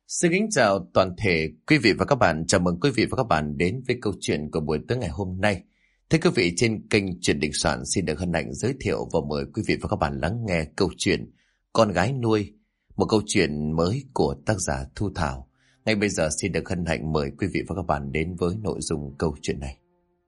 Xin kính chào toàn thể quý vị và các bạn. Chào mừng quý vị và các bạn đến với câu chuyện của buổi tối ngày hôm nay. Thưa quý vị, trên kênh Chuyện Đình Soạn xin được hân hạnh giới thiệu và mời quý vị và các bạn lắng nghe câu chuyện Con Gái Nuôi, một câu chuyện mới của tác giả Thu Thảo. Ngay bây giờ xin được hân hạnh mời quý vị và các bạn đến với nội dung câu chuyện này.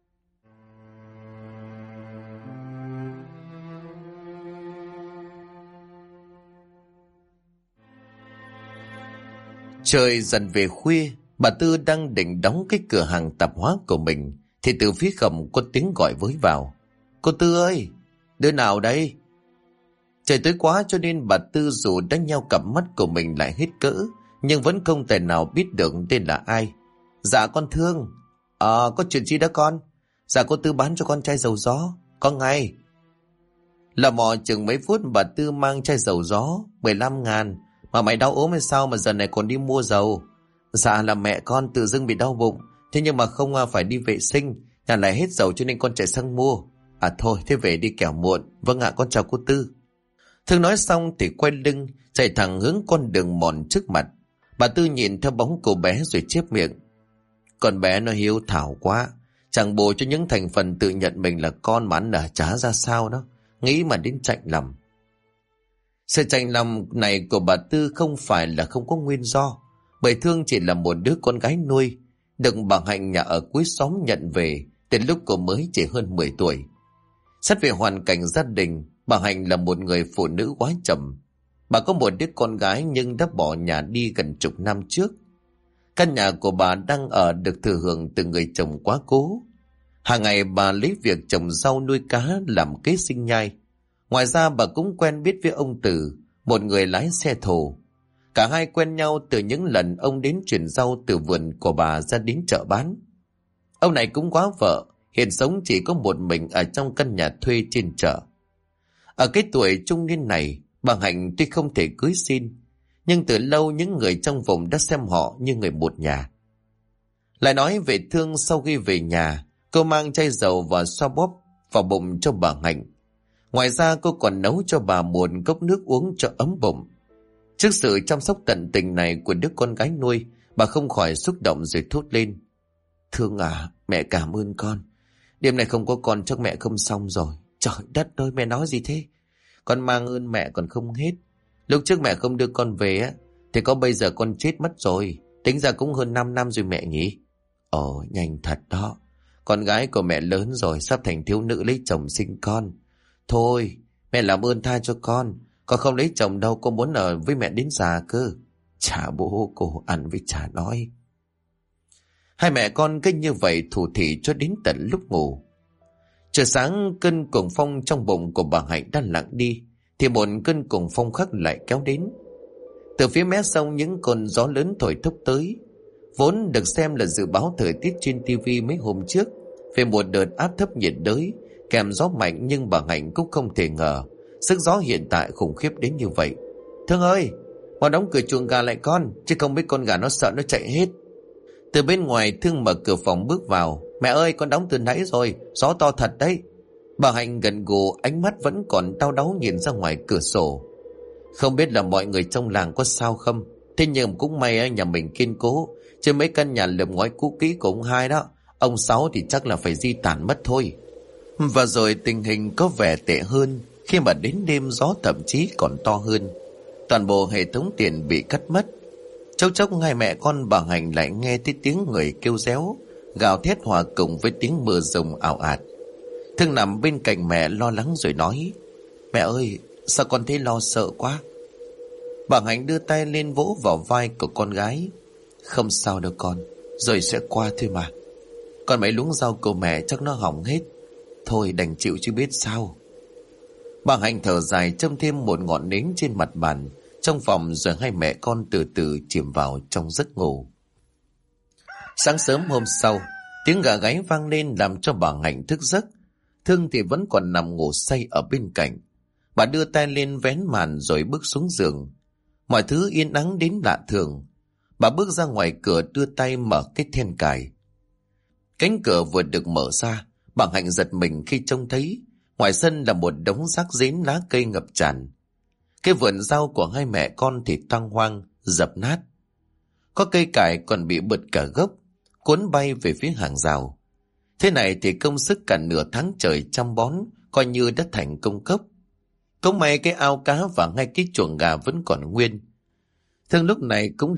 Trời dần về khuya, bà Tư đang định đóng cái cửa hàng tạp hóa của mình thì từ phía cổng có tiếng gọi với vào. Cô Tư ơi, đứa nào đây? Trời tối quá cho nên bà Tư dù đã nheo cặp mắt của mình lại hết cỡ, nhưng vẫn không thể nào biết được tên là ai. Dạ con Thương. Có chuyện gì đó con? Dạ cô Tư bán cho con chai dầu gió. Có ngay. Là mò chừng mấy phút bà Tư mang chai dầu gió 15.000. Mà mày đau ốm hay sao mà giờ này còn đi mua dầu? Dạ là mẹ con tự dưng bị đau bụng. Thế nhưng mà không phải đi vệ sinh, nhà lại hết dầu cho nên con chạy sang mua. À thôi thế về đi kẻo muộn. Vâng ạ, con chào cô Tư. Thương nói xong thì quay lưng chạy thẳng hướng con đường mòn trước mặt. Bà Tư nhìn theo bóng cô bé rồi chép miệng. Con bé nó hiếu thảo quá, chẳng bù cho những thành phần tự nhận mình là con mà ăn chả ra sao đó. Nghĩ mà đến chạnh lòng. Sự chạnh lòng này của bà Tư không phải là không có nguyên do, bởi Thương chỉ là một đứa con gái nuôi, được bà Hạnh nhà ở cuối xóm nhận về từ lúc cô mới chỉ hơn 10 tuổi. Xét về hoàn cảnh gia đình, bà Hạnh là một người phụ nữ quá chậm. Bà có một đứa con gái nhưng đã bỏ nhà đi gần chục năm trước. Căn nhà của bà đang ở được thừa hưởng từ người chồng quá cố. Hàng ngày bà lấy việc trồng rau nuôi cá làm kế sinh nhai. Ngoài ra bà cũng quen biết với ông Từ, một người lái xe thồ. Cả hai quen nhau từ những lần ông đến chuyển rau từ vườn của bà ra đến chợ bán. Ông này cũng quá vợ, hiện sống chỉ có một mình ở trong căn nhà thuê trên chợ. Ở cái tuổi trung niên này, bà Hạnh tuy không thể cưới xin, nhưng từ lâu những người trong vùng đã xem họ như người một nhà. Lại nói về Thương, sau khi về nhà, cô mang chai dầu và xoa bóp vào bụng cho bà Hạnh. Ngoài ra cô còn nấu cho bà một cốc nước uống cho ấm bụng. Trước sự chăm sóc tận tình này của đứa con gái nuôi, bà không khỏi xúc động rồi thốt lên. Thương à, mẹ cảm ơn con. Đêm này không có con chắc mẹ không xong rồi. Trời đất ơi, mẹ nói gì thế? Con mang ơn mẹ còn không hết. Lúc trước mẹ không đưa con về á, thì có bây giờ con chết mất rồi. Tính ra cũng hơn 5 năm rồi mẹ nhỉ? Ồ, nhanh thật đó. Con gái của mẹ lớn rồi, sắp thành thiếu nữ lấy chồng sinh con. Thôi, mẹ làm ơn tha cho con không lấy chồng đâu, con muốn ở với mẹ đến già cơ. Chả bố cô ăn với chả nói. Hai mẹ con cứ như vậy thủ thỉ cho đến tận lúc ngủ. Trời sáng, cơn cuồng phong trong bụng của bà Hạnh đã lặng đi, thì một cơn cuồng phong khác lại kéo đến. Từ phía mé sông những cơn gió lớn thổi thốc tới. Vốn được xem là dự báo thời tiết trên tivi mấy hôm trước về một đợt áp thấp nhiệt đới kèm gió mạnh, nhưng bà Hạnh cũng không thể ngờ sức gió hiện tại khủng khiếp đến như vậy. Thương ơi, mau đóng cửa chuồng gà lại con, chứ không biết con gà nó sợ nó chạy hết. Từ bên ngoài Thương mở cửa phòng bước vào. Mẹ ơi, con đóng từ nãy rồi, gió to thật đấy. Bà Hạnh gật gù, ánh mắt vẫn còn đau đáu nhìn ra ngoài cửa sổ. Không biết là mọi người trong làng có sao không, thế nhưng cũng may nhà mình kiên cố, chứ mấy căn nhà lợp ngói cũ kỹ của ông Hai đó, ông Sáu thì chắc là phải di tản mất thôi. Và rồi tình hình có vẻ tệ hơn khi mà đến đêm gió thậm chí còn to hơn. Toàn bộ hệ thống điện bị cắt mất. Chốc chốc hai mẹ con bà Hạnh lại nghe thấy tiếng người kêu réo, gào thét hòa cùng với tiếng mưa rồng ảo ạt. Thương nằm bên cạnh mẹ lo lắng rồi nói. Mẹ ơi, sao con thấy lo sợ quá? Bà Hạnh đưa tay lên vỗ vào vai của con gái. Không sao đâu con, rồi sẽ qua thôi mà. Còn mấy luống rau của mẹ chắc nó hỏng hết. Thôi đành chịu chứ biết sao. Bà Hạnh thở dài châm thêm một ngọn nến trên mặt bàn trong phòng, rồi hai mẹ con từ từ chìm vào trong giấc ngủ. Sáng sớm hôm sau, tiếng gà gáy vang lên làm cho bà Hạnh thức giấc. Thương thì vẫn còn nằm ngủ say ở bên cạnh. Bà đưa tay lên vén màn rồi bước xuống giường. Mọi thứ yên ắng đến lạ thường. Bà bước ra ngoài cửa đưa tay mở cái then cài. Cánh cửa vừa được mở ra, bà Hạnh giật mình khi trông thấy ngoài sân là một đống rác rến lá cây ngập tràn. Cái vườn rau của hai mẹ con thì toang hoang, dập nát. Có cây cải còn bị bật cả gốc, cuốn bay về phía hàng rào. Thế này thì công sức cả nửa tháng trời chăm bón coi như đã thành công cốc. Cũng may cái ao cá và ngay cái chuồng gà vẫn còn nguyên. Thương lúc này cũng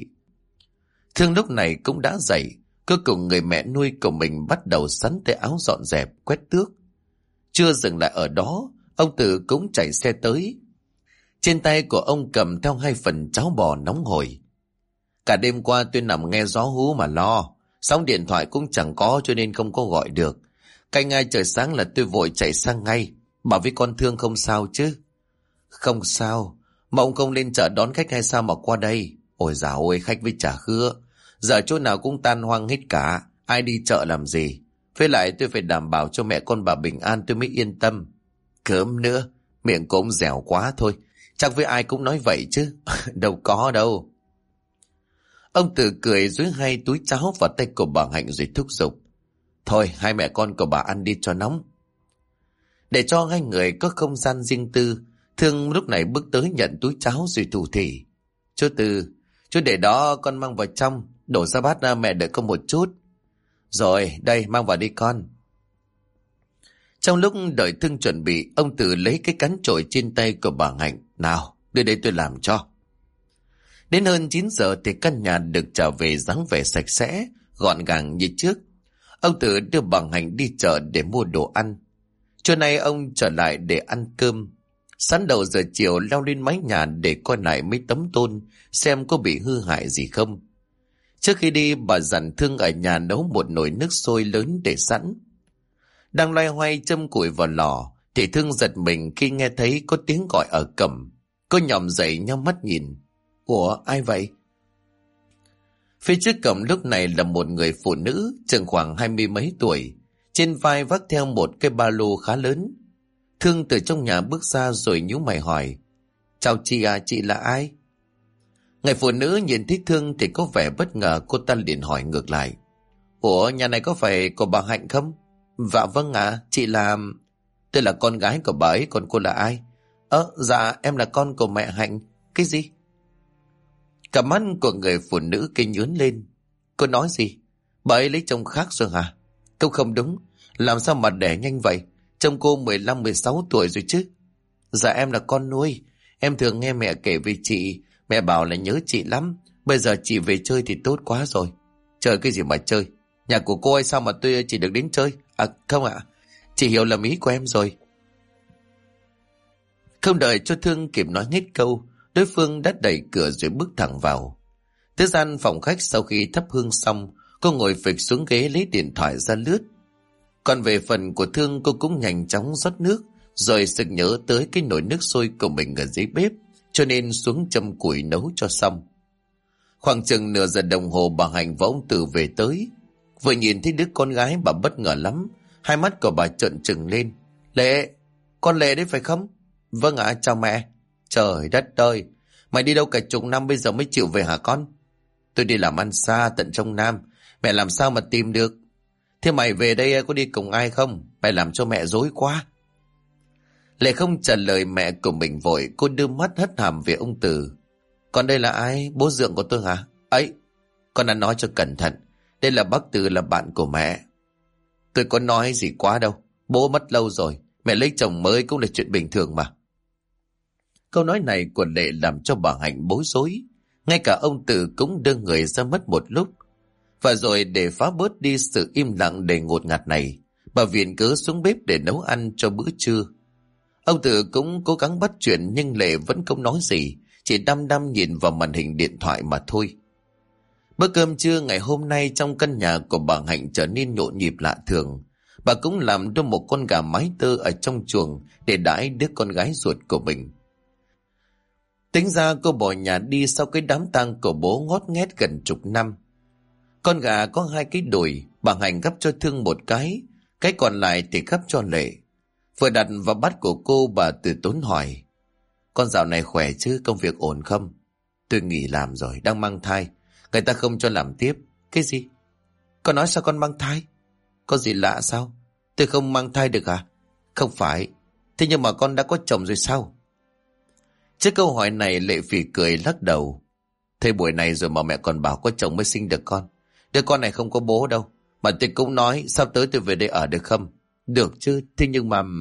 đã dậy. Cuối cùng người mẹ nuôi của mình bắt đầu sắn tay áo dọn dẹp, quét tước. Chưa dừng lại ở đó, ông Tử cũng chạy xe tới. Trên tay của ông cầm theo 2 phần cháo bò nóng hổi. Cả đêm qua tôi nằm nghe gió hú mà lo. Sóng điện thoại cũng chẳng có cho nên không có gọi được. Canh ai trời sáng là tôi vội chạy sang ngay. Bảo với con Thương không sao chứ? Không sao. Mà ông không lên chợ đón khách hay sao mà qua đây? Ôi dào ôi, khách với chả khứa. Giờ chỗ nào cũng tan hoang hết cả. Ai đi chợ làm gì? Với lại tôi phải đảm bảo cho mẹ con bà bình an tôi mới yên tâm. Cớm nữa, miệng cũng dẻo quá thôi. Chắc với ai cũng nói vậy chứ. Đâu có đâu. Ông Tử cười dúi 2 túi cháo vào tay của bà Hạnh rồi thúc giục. Thôi, 2 mẹ con của bà ăn đi cho nóng. Để cho 2 người có không gian riêng tư, Thương lúc này bước tới nhận túi cháo rồi thủ thỉ. Chú Tư, chú để đó con mang vào trong, đổ ra bát ra mẹ đợi con một chút. Rồi, đây mang vào đi con. Trong lúc đợi Thương chuẩn bị, ông Tử lấy cái cán chổi trên tay của bà Hạnh. Nào, đưa đây tôi làm cho. Đến hơn 9 giờ thì căn nhà được trở về dáng vẻ sạch sẽ, gọn gàng như trước. Ông Tử đưa bà Hạnh đi chợ để mua đồ ăn. Trưa nay ông trở lại để ăn cơm. Sáng đầu giờ chiều leo lên mái nhà để coi lại mấy tấm tôn xem có bị hư hại gì không. Trước khi đi bà dặn Thương ở nhà nấu một nồi nước sôi lớn để sẵn. Đang loay hoay châm củi vào lò thì Thương giật mình khi nghe thấy có tiếng gọi ở cổng. Cô nhòm dậy nhắm mắt nhìn. Ủa ai vậy? Phía trước cổng lúc này là một người phụ nữ chừng khoảng 20 mấy tuổi. Trên vai vác theo một cái ba lô khá lớn. Thương từ trong nhà bước ra rồi nhíu mày hỏi. Chào chị à, chị là ai? Người phụ nữ nhìn thấy Thương thì có vẻ bất ngờ, cô ta liền hỏi ngược lại. Ủa nhà này có phải của bà Hạnh không? Dạ vâng ạ, chị là... Tôi là con gái của bà ấy, còn cô là ai? Dạ em là con của mẹ Hạnh. Cái gì? Cả mắt của người phụ nữ kia nhướng lên. Cô nói gì? Bà ấy lấy chồng khác rồi hả? Câu không đúng. Làm sao mà đẻ nhanh vậy? Chồng cô 15-16 tuổi rồi chứ. Dạ em là con nuôi. Em thường nghe mẹ kể về chị. Mẹ bảo là nhớ chị lắm. Bây giờ chị về chơi thì tốt quá rồi. Chơi cái gì mà chơi? Nhà của cô hay sao mà tôi chỉ được đến chơi? À không ạ. Chị hiểu lầm ý của em rồi. Không đợi cho Thương kịp nói hết câu, đối phương đã đẩy cửa rồi bước thẳng vào. Tới gian phòng khách sau khi thắp hương xong, cô ngồi phịch xuống ghế lấy điện thoại ra lướt. Còn về phần của Thương, cô cũng nhanh chóng rót nước, rồi sực nhớ tới cái nồi nước sôi của mình ở dưới bếp, cho nên xuống châm củi nấu cho xong. Khoảng chừng nửa giờ đồng hồ bà Hạnh và ông Tử về tới. Vừa nhìn thấy đứa con gái bà bất ngờ lắm, hai mắt của bà trợn trừng lên. Lệ, con Lệ đấy phải không? Vâng ạ, chào mẹ. Trời đất ơi, mày đi đâu cả chục năm bây giờ mới chịu về hả con? Tôi đi làm ăn xa tận trong Nam, mẹ làm sao mà tìm được? Thế mày về đây có đi cùng ai không? Mày làm cho mẹ rối quá. Lệ không trả lời mẹ của mình vội, cô đưa mắt hất hàm về ông Tử. Còn đây là ai? Bố dượng của tôi hả? Ấy, con đã nói cho cẩn thận. Đây là bác Từ, là bạn của mẹ. Tôi có nói gì quá đâu. Bố mất lâu rồi, mẹ lấy chồng mới cũng là chuyện bình thường mà. Câu nói này của Lệ làm cho bà Hạnh bối rối. Ngay cả ông Tử cũng đưa người ra mất một lúc. Và rồi để phá bớt đi sự im lặng đầy ngột ngạt này, bà viện cớ xuống bếp để nấu ăn cho bữa trưa. Ông Tử cũng cố gắng bắt chuyện nhưng Lệ vẫn không nói gì, chỉ đăm đăm nhìn vào màn hình điện thoại mà thôi. Bữa cơm trưa ngày hôm nay trong căn nhà của bà Hạnh trở nên nhộn nhịp lạ thường. Bà cũng làm đưa một con gà mái tơ ở trong chuồng để đãi đứa con gái ruột của mình. Tính ra cô bỏ nhà đi sau cái đám tang của bố ngót nghét gần chục năm. Con gà có 2 cái đùi, bà Hạnh gắp cho Thương một cái còn lại thì gắp cho Lệ. Vừa đặt vào bát của cô, bà từ tốn hỏi. Con dạo này khỏe chứ, công việc ổn không? Tôi nghỉ làm rồi, đang mang thai. Người ta không cho làm tiếp. Cái gì? Con nói sao con mang thai? Có gì lạ sao? Tôi không mang thai được à? Không phải. Thế nhưng mà con đã có chồng rồi sao? Trước câu hỏi này Lệ phì cười lắc đầu. Thế buổi này rồi mà mẹ còn bảo có chồng mới sinh được con. Đứa con này không có bố đâu. Mà tôi cũng nói sắp tới tôi về đây ở được không? Được chứ, thế nhưng mà...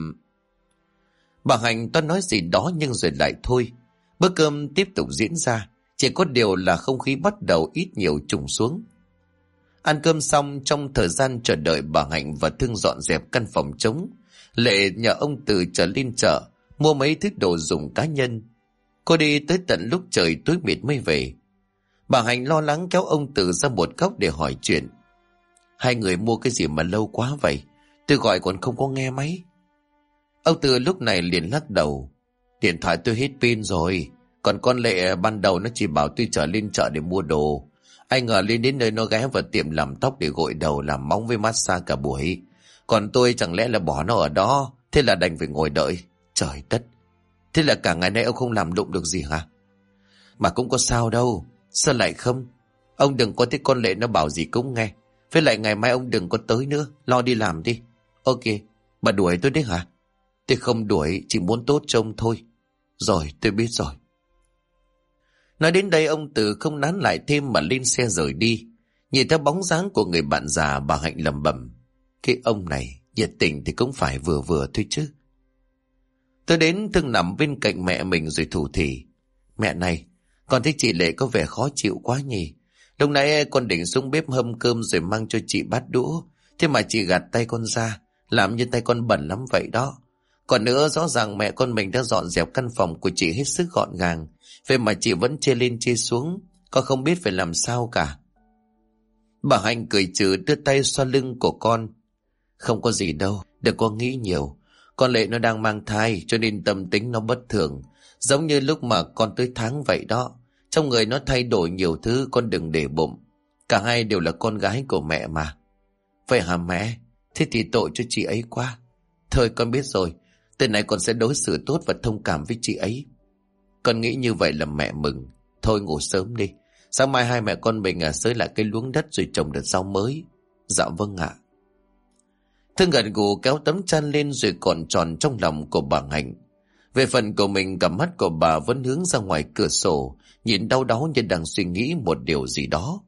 Bà Hạnh toan nói gì đó nhưng rồi lại thôi. Bữa cơm tiếp tục diễn ra. Chỉ có điều là không khí bắt đầu ít nhiều trùng xuống. Ăn cơm xong, trong thời gian chờ đợi bà Hạnh và Thương dọn dẹp căn phòng trống, Lệ nhờ ông Từ trở lên chợ mua mấy thứ đồ dùng cá nhân. Cô đi tới tận lúc trời tối mịt mới về. Bà Hạnh lo lắng kéo ông Từ ra một góc để hỏi chuyện. Hai người mua cái gì mà lâu quá vậy? Tôi gọi còn không có nghe máy. Ông Từ lúc này liền lắc đầu. Điện thoại tôi hết pin rồi. Còn con Lệ ban đầu nó chỉ bảo tôi trở lên chợ để mua đồ. Ai ngờ lên đến nơi nó ghé vào tiệm làm tóc để gội đầu, làm móng với massage cả buổi. Còn tôi chẳng lẽ là bỏ nó ở đó. Thế là đành phải ngồi đợi. Trời đất. Thế là cả ngày nay ông không làm đụng được gì hả? Mà cũng có sao đâu. Sao lại không? Ông đừng có thấy con Lệ nó bảo gì cũng nghe. Với lại ngày mai ông đừng có tới nữa. Lo đi làm đi. Ok. Bà đuổi tôi đấy hả? Tôi không đuổi, chỉ muốn tốt trông thôi. Rồi, tôi biết rồi. Nói đến đây ông Từ không nán lại thêm mà lên xe rời đi. Nhìn theo bóng dáng của người bạn già, bà Hạnh lẩm bẩm. Cái ông này, nhiệt tình thì cũng phải vừa vừa thôi chứ. Tôi đến Thương nằm bên cạnh mẹ mình rồi thủ thỉ. Mẹ này, con thấy chị Lệ có vẻ khó chịu quá nhỉ. Lúc nãy con định xuống bếp hâm cơm rồi mang cho chị bát đũa. Thế mà chị gạt tay con ra, làm như tay con bẩn lắm vậy đó. Còn nữa, rõ ràng mẹ con mình đã dọn dẹp căn phòng của chị hết sức gọn gàng. Vậy mà chị vẫn chê lên chê xuống. Con không biết phải làm sao cả. Bà Hạnh cười trừ đưa tay xoa lưng của con. Không có gì đâu, đừng có nghĩ nhiều. Con Lệ nó đang mang thai cho nên tâm tính nó bất thường. Giống như lúc mà con tới tháng vậy đó. Trong người nó thay đổi nhiều thứ, con đừng để bụng. Cả hai đều là con gái của mẹ mà. Vậy hả mẹ? Thế thì tội cho chị ấy quá. Thôi con biết rồi. Từ này con sẽ đối xử tốt và thông cảm với chị ấy. Con nghĩ như vậy là mẹ mừng. Thôi ngủ sớm đi. Sáng mai hai mẹ con mình xới lại cái luống đất rồi trồng đợt rau mới. Dạ vâng ạ. Thương gật gù kéo tấm chăn lên rồi còn tròn trong lòng của bà Hạnh. Về phần của mình, cặp mắt của bà vẫn hướng ra ngoài cửa sổ, nhìn đau đáu như đang suy nghĩ một điều gì đó.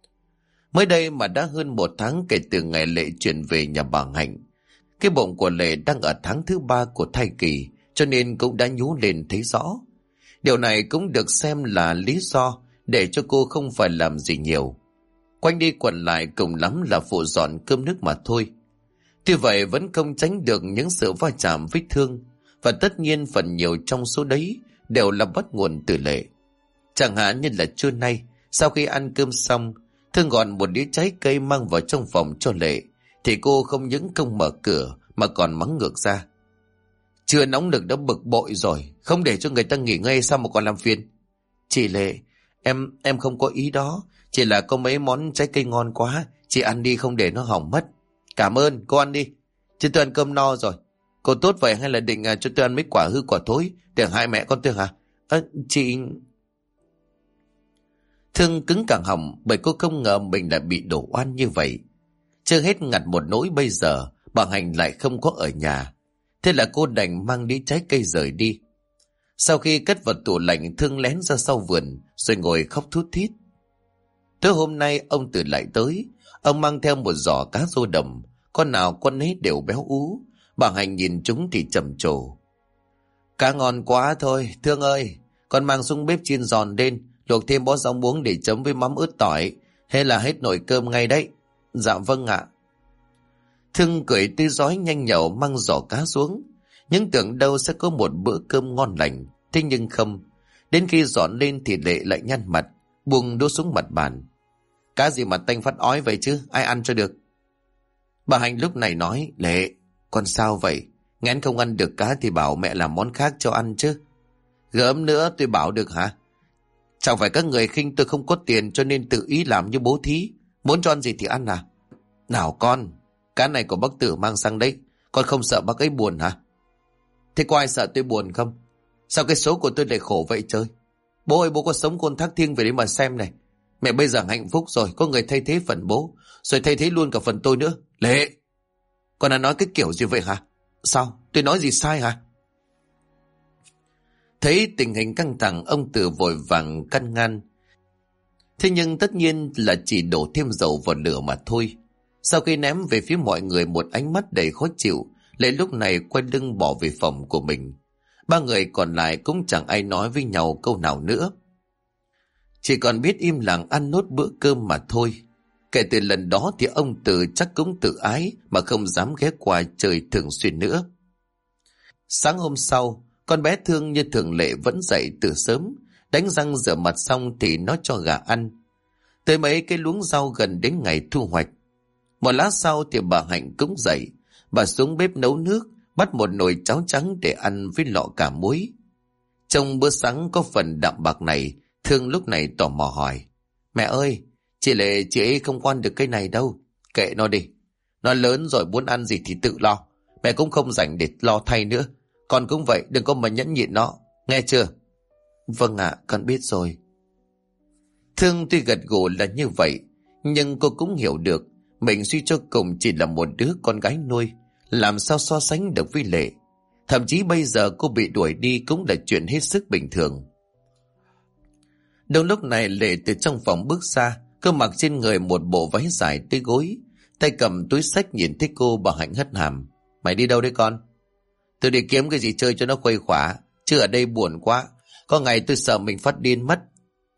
Mới đây mà đã hơn một tháng kể từ ngày Lệ chuyển về nhà bà Hạnh. Cái bụng của Lệ đang ở tháng thứ 3 của thai kỳ, cho nên cũng đã nhú lên thấy rõ. Điều này cũng được xem là lý do để cho cô không phải làm gì nhiều. Quanh đi quẩn lại cùng lắm là phụ dọn cơm nước mà thôi. Tuy vậy vẫn không tránh được những sự va chạm với Thương, và tất nhiên phần nhiều trong số đấy đều là bắt nguồn từ Lệ. Chẳng hạn như là trưa nay, sau khi ăn cơm xong, Thương gọn một đĩa trái cây mang vào trong phòng cho Lệ, thì cô không những không mở cửa mà còn mắng ngược ra. Chưa nóng lực đã bực bội rồi, không để cho người ta nghỉ ngơi sao mà còn làm phiền. Chị Lệ, em không có ý đó, chỉ là có mấy món trái cây ngon quá, chị ăn đi không để nó hỏng mất. Cảm ơn, cô ăn đi. Chứ tôi ăn cơm no rồi. Cô tốt vậy hay là định cho tôi ăn mấy quả hư quả thối để hai mẹ con tôi hả? Chị... Thương cứng cẳng họng bởi cô không ngờ mình lại bị đổ oan như vậy. Chưa hết ngặt một nỗi bây giờ bà Hạnh lại không có ở nhà. Thế là cô đành mang đi trái cây rời đi. Sau khi cất vào tủ lạnh, Thương lén ra sau vườn rồi ngồi khóc thút thít. Tối hôm nay ông Từ lại tới. Ông mang theo một giỏ cá rô đồng, con nào con nấy đều béo ú. Bà Hạnh nhìn chúng thì trầm trồ. Cá ngon quá thôi, Thương ơi. Con mang xuống bếp chiên giòn lên, luộc thêm bó rau muống để chấm với mắm ớt tỏi. Hay là hết nồi cơm ngay đấy? Dạ vâng ạ. Thương cười tươi rói nhanh nhậu mang giỏ cá xuống. Nhưng tưởng đâu sẽ có một bữa cơm ngon lành. Thế nhưng không. Đến khi dọn lên thì Lệ lại nhăn mặt, buông đũa xuống mặt bàn. Cá gì mà tanh phát ói vậy chứ, ai ăn cho được? Bà Hạnh lúc này nói, Lệ, con sao vậy? Ngén không ăn được cá thì bảo mẹ làm món khác cho ăn chứ. Gớm nữa tôi bảo được hả? Chẳng phải các người khinh tôi không có tiền cho nên tự ý làm như bố thí. Muốn cho ăn gì thì ăn à? Nào con, cá này của bác Tử mang sang đấy. Con không sợ bác ấy buồn hả? Thế có ai sợ tôi buồn không? Sao cái số của tôi lại khổ vậy trời? Bố ơi, bố có sống côn thác thiêng về đấy mà xem này. Mẹ bây giờ hạnh phúc rồi, có người thay thế phần bố, rồi thay thế luôn cả phần tôi nữa. Lệ, con đã nói cái kiểu gì vậy hả? Sao? Tôi nói gì sai hả? Thấy tình hình căng thẳng, ông Từ vội vàng căn ngăn. Thế nhưng tất nhiên là chỉ đổ thêm dầu vào lửa mà thôi. Sau khi ném về phía mọi người một ánh mắt đầy khó chịu, Lệ lúc này quay lưng bỏ về phòng của mình. Ba người còn lại cũng chẳng ai nói với nhau câu nào nữa. Chỉ còn biết im lặng ăn nốt bữa cơm mà thôi. Kể từ lần đó thì ông Từ chắc cũng tự ái mà không dám ghé qua chơi thường xuyên nữa. Sáng hôm sau, con bé Thương như thường lệ vẫn dậy từ sớm, đánh răng rửa mặt xong thì nó cho gà ăn. Tới mấy cái luống rau gần đến ngày thu hoạch. Một lát sau thì bà Hạnh cũng dậy, bà xuống bếp nấu nước, bắt một nồi cháo trắng để ăn với lọ cả muối. Trong bữa sáng có phần đạm bạc này, Thương lúc này tò mò hỏi: Mẹ ơi, chị Lệ chị ấy không quan được cái này đâu, kệ nó đi. Nó lớn rồi muốn ăn gì thì tự lo, mẹ cũng không rảnh để lo thay nữa. Con cũng vậy, đừng có mà nhẫn nhịn nó, nghe chưa? Vâng ạ, con biết rồi. Thương tuy gật gù là như vậy, nhưng cô cũng hiểu được mình suy cho cùng chỉ là một đứa con gái nuôi, làm sao so sánh được với Lệ. Thậm chí bây giờ cô bị đuổi đi cũng là chuyện hết sức bình thường. Đúng lúc này Lệ từ trong phòng bước ra, cô mặc trên người một bộ váy dài tới gối, tay cầm túi xách. Nhìn thấy cô, bà Hạnh hất hàm: Mày đi đâu đấy con? Tôi đi kiếm cái gì chơi cho nó khuây khỏa, chứ ở đây buồn quá, có ngày tôi sợ mình phát điên mất.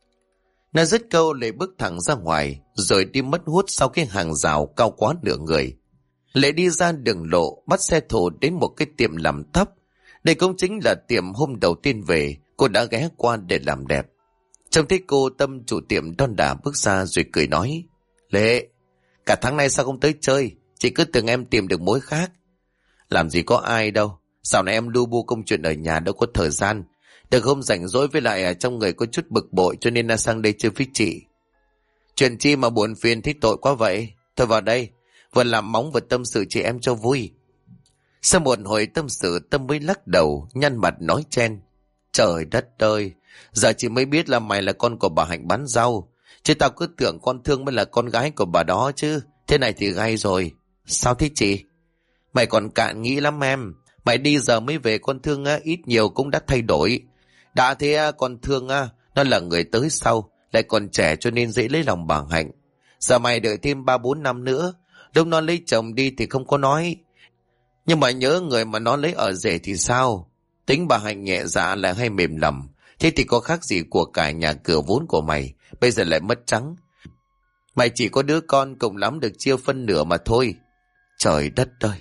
Nói dứt câu, Lệ bước thẳng ra ngoài, rồi đi mất hút sau cái hàng rào cao quá nửa người. Lệ đi ra đường lộ, bắt xe thổ đến một cái tiệm làm tóc. Đây cũng chính là tiệm hôm đầu tiên về cô đã ghé qua để làm đẹp. Trông thấy cô, Tâm chủ tiệm đon đả bước ra rồi cười nói: Lệ, cả tháng nay sao không tới chơi? Chị cứ tưởng em tìm được mối khác. Làm gì có ai đâu, dạo này em lu bu công chuyện ở nhà đâu có thời gian. Được hôm rảnh rỗi với lại trong người có chút bực bội cho nên là sang đây chơi với chị. Chuyện chi mà buồn phiền thích tội quá vậy? Thôi vào đây, vừa làm móng vừa tâm sự chị em cho vui. Sau một hồi tâm sự, Tâm mới lắc đầu, nhăn mặt nói chen: Trời đất ơi, giờ chị mới biết là mày là con của bà Hạnh bán rau, chứ tao cứ tưởng con Thương mới là con gái của bà đó chứ. Thế này thì gay rồi. Sao thế chị? Mày còn cạn nghĩ lắm em. Mày đi giờ mới về, con Thương ít nhiều cũng đã thay đổi. Đã thế con Thương nó là người tới sau, lại còn trẻ cho nên dễ lấy lòng bà Hạnh. Giờ mày đợi thêm 3-4 năm nữa, lúc nó lấy chồng đi thì không có nói. Nhưng mà nhớ người mà nó lấy ở rể thì sao? Tính bà Hạnh nhẹ dạ lại hay mềm lòng, thế thì có khác gì của cải nhà cửa vốn của mày, bây giờ lại mất trắng. Mày chỉ có đứa con, cùng lắm được chia phân nửa mà thôi. Trời đất ơi!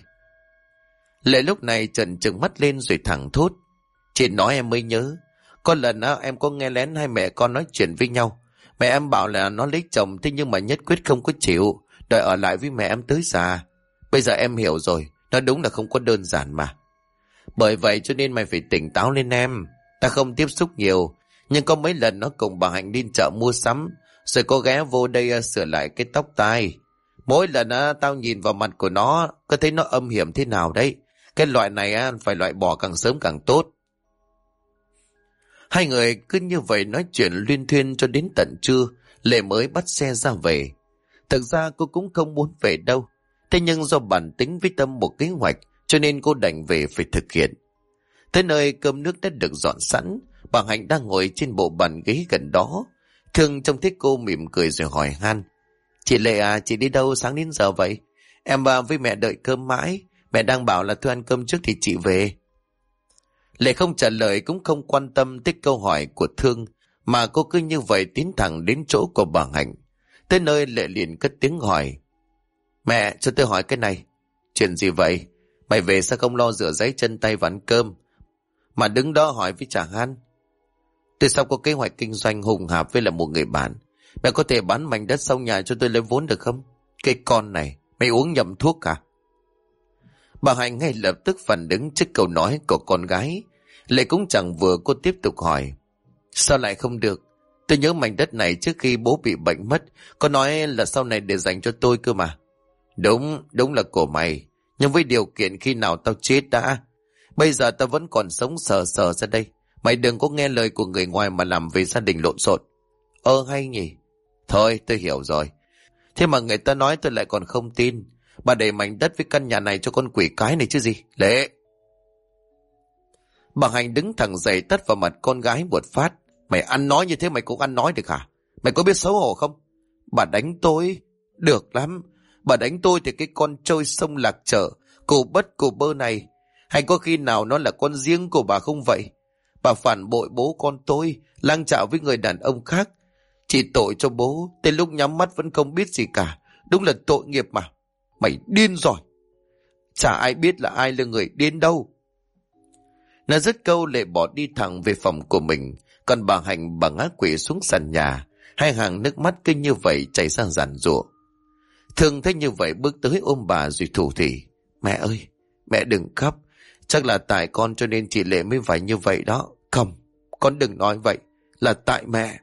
Lệ lúc này trợn trừng mắt lên rồi thẳng thốt: Chị nói em mới nhớ, có lần em có nghe lén hai mẹ con nói chuyện với nhau. Mẹ em bảo là nó lấy chồng, thế nhưng mà nhất quyết không có chịu, đòi ở lại với mẹ em tới già. Bây giờ em hiểu rồi, nó đúng là không có đơn giản mà. Bởi vậy cho nên mày phải tỉnh táo lên em. Ta không tiếp xúc nhiều, nhưng có mấy lần nó cùng bà Hạnh đi chợ mua sắm, rồi có ghé vô đây sửa lại cái tóc tai. Mỗi lần tao nhìn vào mặt của nó, có thấy nó âm hiểm thế nào đấy. Cái loại này phải loại bỏ càng sớm càng tốt. Hai người cứ như vậy nói chuyện luyên thuyên cho đến tận trưa, Lệ mới bắt xe ra về. Thực ra cô cũng không muốn về đâu, thế nhưng do bản tính với Tâm một kế hoạch, cho nên cô đành về phải thực hiện. Tới nơi cơm nước đã được dọn sẵn, bà Hạnh đang ngồi trên bộ bàn ghế gần đó. Thương trông thấy cô mỉm cười rồi hỏi han: Chị Lệ à, chị đi đâu sáng đến giờ vậy? Em với mẹ đợi cơm mãi, mẹ đang bảo là thôi ăn cơm trước thì chị về. Lệ không trả lời, cũng không quan tâm tới câu hỏi của Thương, mà cô cứ như vậy tiến thẳng đến chỗ của bà Hạnh. Tới nơi Lệ liền cất tiếng hỏi: Mẹ, cho tôi hỏi cái này. Chuyện gì vậy? Mày về sao không lo rửa ráy chân tay và ăn cơm, mà đứng đó hỏi với chả han? Tôi sắp có kế hoạch kinh doanh hùng hạp với là một người bạn. Mẹ có thể bán mảnh đất sau nhà cho tôi lấy vốn được không? Cái con này, mày uống nhầm thuốc à? Bà Hạnh ngay lập tức phản ứng trước câu nói của con gái. Lệ cũng chẳng vừa, cô tiếp tục hỏi: Sao lại không được? Tôi nhớ mảnh đất này trước khi bố bị bệnh mất, có nói là sau này để dành cho tôi cơ mà. Đúng là của mày, nhưng với điều kiện khi nào tao chết đã. Bây giờ tao vẫn còn sống sờ sờ ra đây. Mày đừng có nghe lời của người ngoài mà làm về gia đình lộn xộn. Hay nhỉ? Thôi tôi hiểu rồi. Thế mà người ta nói tôi lại còn không tin. Bà để mảnh đất với căn nhà này cho con quỷ cái này chứ gì. Lệ! Bà Hạnh đứng thẳng dậy tát vào mặt con gái một phát. Mày ăn nói như thế mày cũng ăn nói được hả? Mày có biết xấu hổ không? Bà đánh tôi. Được lắm. Bà đánh tôi thì cái con trôi sông lạc chợ, cô bất cô bơ này. Hay có khi nào nó là con riêng của bà không vậy? Bà phản bội bố con tôi, lang chạo với người đàn ông khác. Chỉ tội cho bố, tới lúc nhắm mắt vẫn không biết gì cả. Đúng là tội nghiệp mà. Mày điên rồi. Chả ai biết là ai là người điên đâu. Nó dứt câu Lệ bỏ đi thẳng về phòng của mình. Còn bà Hạnh bà ngã quỵ xuống sàn nhà, hai hàng nước mắt cứ như vậy chảy ra giàn giụa. Thương thấy như vậy bước tới ôm bà rồi thủ thỉ. Mẹ ơi, mẹ đừng khóc. Chắc là tại con cho nên chị Lệ mới phải như vậy đó. Không, con đừng nói vậy. Là tại mẹ.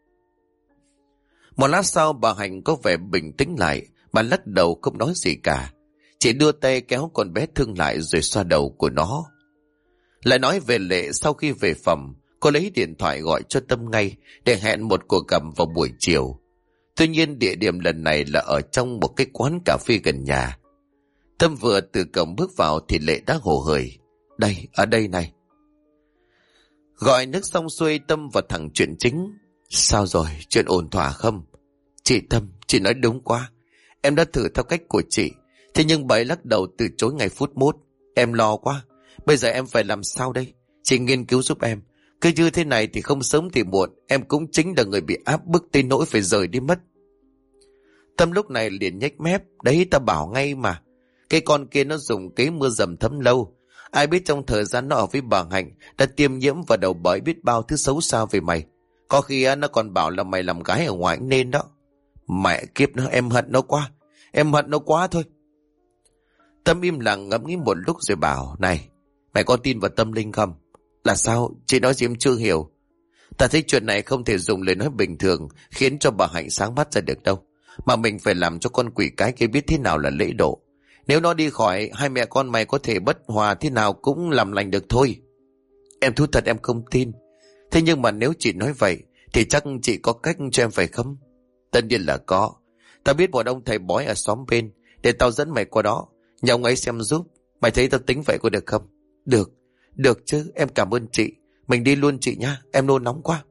Một lát sau bà Hạnh có vẻ bình tĩnh lại. Bà lắc đầu không nói gì cả. Chỉ đưa tay kéo con bé Thương lại rồi xoa đầu của nó. Lại nói về Lệ, sau khi về phòng, cô lấy điện thoại gọi cho Tâm ngay để hẹn một cuộc gặp vào buổi chiều. Tuy nhiên địa điểm lần này là ở trong một cái quán cà phê gần nhà. Tâm vừa từ cổng bước vào thì Lệ đã hồ hởi. Đây, ở đây này. Gọi nước xong xuôi Tâm vào thẳng chuyện chính. Sao rồi, chuyện ổn thỏa không? Chị Tâm, chị nói đúng quá. Em đã thử theo cách của chị. Thế nhưng bà ấy lắc đầu từ chối ngay phút mốt. Em lo quá. Bây giờ em phải làm sao đây? Chị nghiên cứu giúp em. Cứ như thế này thì không sớm thì muộn em cũng chính là người bị áp bức tới nỗi phải rời đi mất. Tâm lúc này liền nhếch mép. Đấy, ta bảo ngay mà. Cái con kia nó dùng kế mưa dầm thấm lâu. Ai biết trong thời gian nó ở với bà Hạnh đã tiêm nhiễm vào đầu bởi biết bao thứ xấu xa về mày. Có khi nó còn bảo là mày làm gái ở ngoài nên đó. Mẹ kiếp nó, em hận nó quá. Em hận nó quá thôi. Tâm im lặng ngẫm nghĩ một lúc rồi bảo. Này, mày có tin vào tâm linh không? Là sao? Chị nói gì em chưa hiểu. Ta thấy chuyện này không thể dùng lời nói bình thường khiến cho bà Hạnh sáng mắt ra được đâu. Mà mình phải làm cho con quỷ cái kia biết thế nào là lễ độ. Nếu nó đi khỏi, hai mẹ con mày có thể bất hòa thế nào cũng làm lành được thôi. Em thú thật em không tin. Thế nhưng mà nếu chị nói vậy thì chắc chị có cách cho em phải không? Tất nhiên là có. Tao biết một ông thầy bói ở xóm bên. Để tao dẫn mày qua đó, nhờ ông ấy xem giúp. Mày thấy tao tính vậy có được không? Được, được chứ, em cảm ơn chị. Mình đi luôn chị nhá, em nôn nóng quá.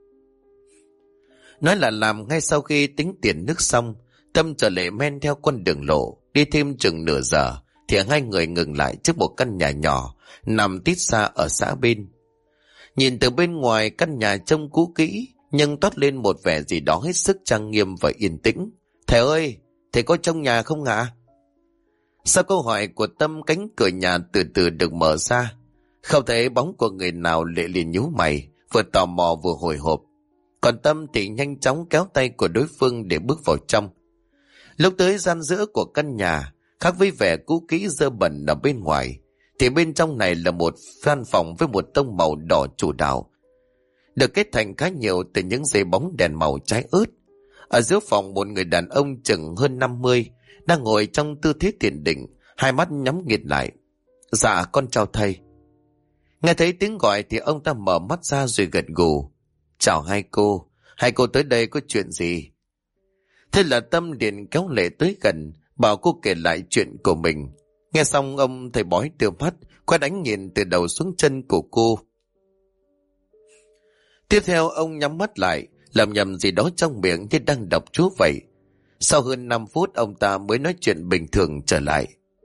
Nói là làm. Ngay sau khi tính tiền nước xong, Tâm trở Lệ men theo con đường lộ. Đi thêm chừng nửa giờ thì hai người ngừng lại trước một căn nhà nhỏ nằm tít xa ở xã bên. Nhìn từ bên ngoài, căn nhà trông cũ kỹ nhưng toát lên một vẻ gì đó hết sức trang nghiêm và yên tĩnh. Thầy ơi, thầy có trong nhà không ạ? Sau câu hỏi của Tâm, cánh cửa nhà từ từ được mở ra. Không thấy bóng của người nào, Lệ liền nhíu mày, vừa tò mò vừa hồi hộp. Còn Tâm thì nhanh chóng kéo tay của đối phương để bước vào trong. Lúc tới gian giữa của căn nhà, khác với vẻ cũ kỹ dơ bẩn ở bên ngoài, thì bên trong này là một gian phòng với một tông màu đỏ chủ đạo, được kết thành khá nhiều từ những dây bóng đèn màu trái ớt. Ở giữa phòng, một người đàn ông chừng hơn 50 đang ngồi trong tư thế thiền định, hai mắt nhắm nghiền lại. Dạ con chào thầy. Nghe thấy tiếng gọi thì ông ta mở mắt ra rồi gật gù. Chào hai cô tới đây có chuyện gì? Thế là Tâm liền kéo Lệ tới gần, bảo cô kể lại chuyện của mình. Nghe xong, ông thầy bói đưa mắt quét ánh nhìn từ đầu xuống chân của cô. Tiếp theo ông nhắm mắt lại, lẩm nhẩm gì đó trong miệng như đang đọc chú vậy. Sau hơn 5 phút ông ta mới nói chuyện bình thường trở lại.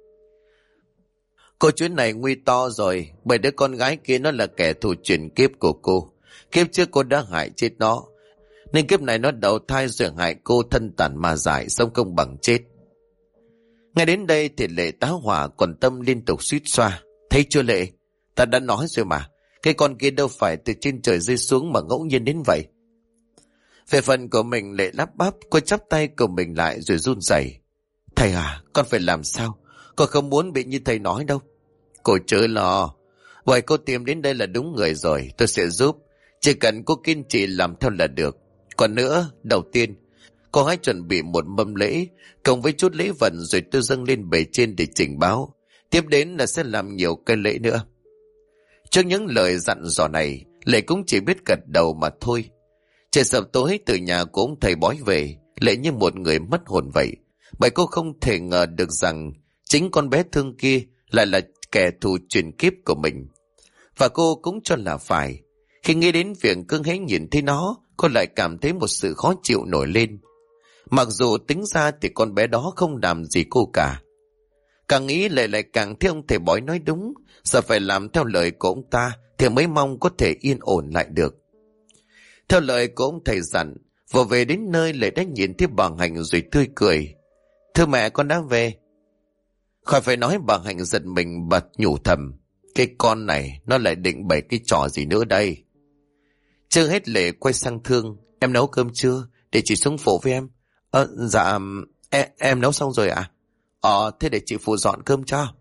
Cô chuyến này nguy to rồi, bởi đứa con gái kia nó là kẻ thù chuyển kiếp của cô. Kiếp trước cô đã hại chết nó, nên kiếp này nó đầu thai rồi hại cô thân tàn ma dại, sống không bằng chết. Ngay đến đây thì Lệ tá hỏa, còn Tâm liên tục suýt xoa. Thấy chưa Lệ, ta đã nói rồi mà, cái con kia đâu phải từ trên trời rơi xuống mà ngẫu nhiên đến vậy. Về phần của mình, Lệ lắp bắp, cô chắp tay của mình lại rồi run rẩy. Thầy à, con phải làm sao? Con không muốn bị như thầy nói đâu. Cô chớ lo, bởi cô tìm đến đây là đúng người rồi, tôi sẽ giúp. Chỉ cần cô kiên trì làm theo là được. Còn nữa, đầu tiên, cô hãy chuẩn bị một mâm lễ, cộng với chút lễ vật rồi tôi dâng lên bề trên để trình báo. Tiếp đến là sẽ làm nhiều cái lễ nữa. Trước những lời dặn dò này, Lệ cũng chỉ biết gật đầu mà thôi. Trời sập tối từ nhà của ông thầy bói về, Lệ như một người mất hồn vậy. Bởi cô không thể ngờ được rằng chính con bé Thương kia lại là kẻ thù truyền kiếp của mình. Và cô cũng cho là phải. Khi nghĩ đến việc cứ hễ nhìn thấy nó cô lại cảm thấy một sự khó chịu nổi lên. Mặc dù tính ra thì con bé đó không làm gì cô cả. Càng nghĩ lại càng thấy ông thầy bói nói đúng, giờ phải làm theo lời của ông ta thì mới mong có thể yên ổn lại được. Theo lời của ông thầy dặn, vừa về đến nơi lại đã nhìn thấy bà Hạnh rồi tươi cười. Thưa mẹ, con đã về. Khỏi phải nói, bà Hạnh giật mình bật nhủ thầm. Cái con này nó lại định bày cái trò gì nữa đây? Chưa hết Lệ quay sang Thương. Em nấu cơm chưa? Để chị xuống phụ với em. Dạ, em nấu xong rồi ạ. Thế để chị phụ dọn cơm cho.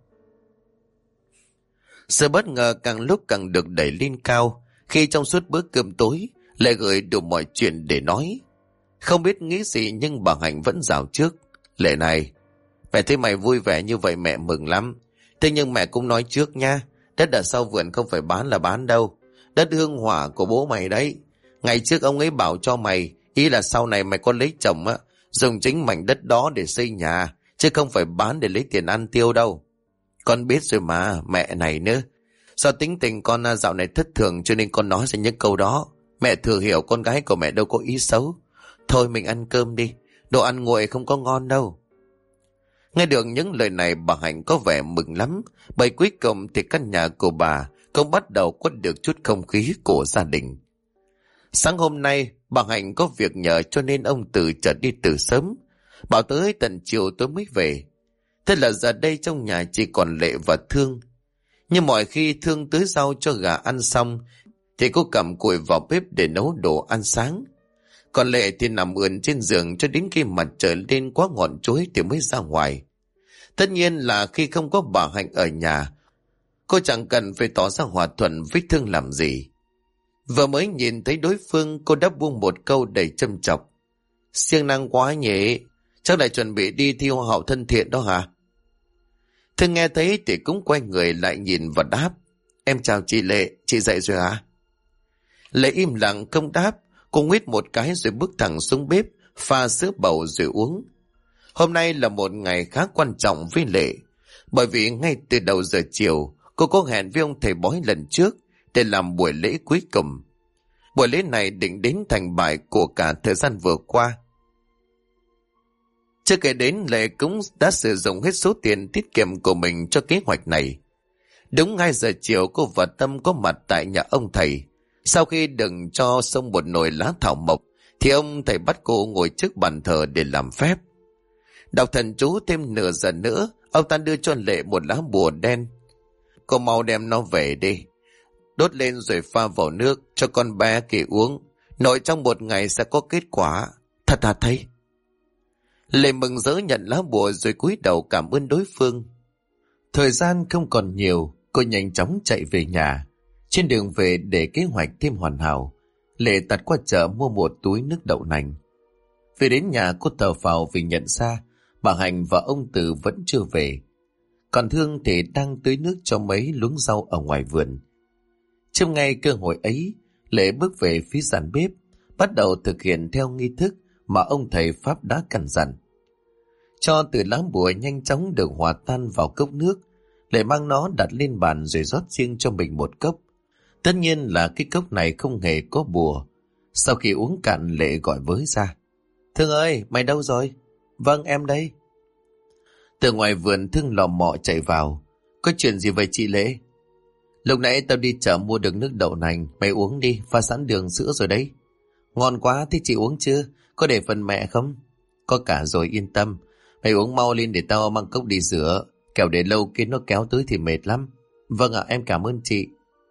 Sự bất ngờ càng lúc càng được đẩy lên cao khi trong suốt bữa cơm tối Lệ gửi đủ mọi chuyện để nói. Không biết nghĩ gì nhưng bà Hạnh vẫn rào trước. Lệ này, mẹ thấy mày vui vẻ như vậy mẹ mừng lắm. Thế nhưng mẹ cũng nói trước nha, đất ở sau vườn không phải bán là bán đâu. Đất hương hỏa của bố mày đấy. Ngày trước ông ấy bảo cho mày, ý là sau này mày có lấy chồng á, dùng chính mảnh đất đó để xây nhà, chứ không phải bán để lấy tiền ăn tiêu đâu. Con biết rồi mà, mẹ này nữa. Do tính tình con dạo này thất thường cho nên con nói ra những câu đó. Mẹ thừa hiểu con gái của mẹ đâu có ý xấu. Thôi mình ăn cơm đi, đồ ăn nguội không có ngon đâu. Nghe được những lời này bà Hạnh có vẻ mừng lắm, bởi cuối cùng thì căn nhà của bà cũng bắt đầu có được chút không khí của gia đình. Sáng hôm nay bà Hạnh có việc nhờ cho nên ông Từ chợt đi từ sớm, bảo tới tận chiều tối mới về. Thế là giờ đây trong nhà chỉ còn Lệ và Thương. Như mọi khi Thương tưới rau cho gà ăn xong thì cô cầm cùi vào bếp để nấu đồ ăn sáng. Còn Lệ thì nằm ườn trên giường cho đến khi mặt trời lên quá ngọn chối thì mới ra ngoài. Tất nhiên là khi không có bà Hạnh ở nhà, cô chẳng cần phải tỏ ra hòa thuận với Thương làm gì. Vừa mới nhìn thấy đối phương, cô đã buông một câu đầy châm chọc. Siêng năng quá nhỉ, chắc lại chuẩn bị đi thi hoa hậu thân thiện đó hả? Thương nghe thấy thì cũng quay người lại nhìn và đáp. Em chào chị Lệ, chị dậy rồi hả? Lệ im lặng không đáp, cô nguyết một cái rồi bước thẳng xuống bếp, pha sữa bầu rồi uống. Hôm nay là một ngày khá quan trọng với Lệ, bởi vì ngay từ đầu giờ chiều, cô có hẹn với ông thầy bói lần trước để làm buổi lễ cuối cùng. Buổi lễ này định đến thành bại của cả thời gian vừa qua. Chưa kể đến Lệ cũng đã sử dụng hết số tiền tiết kiệm của mình cho kế hoạch này. Đúng 2 giờ chiều cô và Tâm có mặt tại nhà ông thầy. Sau khi đừng cho xông một nồi lá thảo mộc thì ông thầy bắt cô ngồi trước bàn thờ để làm phép. Đọc thần chú thêm nửa giờ nữa, ông ta đưa cho Lệ một lá bùa đen. Cô mau đem nó về đi, đốt lên rồi pha vào nước cho con bé kia uống. Nội trong 1 ngày sẽ có kết quả. Thật hả thầy? Lệ mừng rỡ nhận lá bùa rồi cúi đầu cảm ơn đối phương. Thời gian không còn nhiều, cô nhanh chóng chạy về nhà. Trên đường về để kế hoạch thêm hoàn hảo, Lệ tạt qua chợ mua một túi nước đậu nành. Về đến nhà cô thở phào vì nhận ra bà Hạnh và ông Từ vẫn chưa về. Còn Thương thì đang tưới nước cho mấy luống rau ở ngoài vườn. Trong ngay cơ hội ấy, Lệ bước về phía gian bếp, bắt đầu thực hiện theo nghi thức mà ông thầy Pháp đã căn dặn. Cho từ lá bùa nhanh chóng được hòa tan vào cốc nước, Lệ mang nó đặt lên bàn rồi rót riêng cho mình một cốc. Tất nhiên là cái cốc này không hề có bùa. Sau khi uống cạn, Lệ gọi với ra. Thương ơi, mày đâu rồi? Vâng, em đây. Từ ngoài vườn Thương lò mò chạy vào. Có chuyện gì vậy chị Lệ? Lúc nãy tao đi chợ mua được nước đậu nành, mày uống đi, pha sẵn đường sữa rồi đấy. Ngon quá, thế chị uống chưa? Có để phần mẹ không? Có cả rồi, yên tâm. Mày uống mau lên để tao mang cốc đi rửa, kẻo để lâu kia nó kéo tới thì mệt lắm. Vâng ạ, em cảm ơn chị.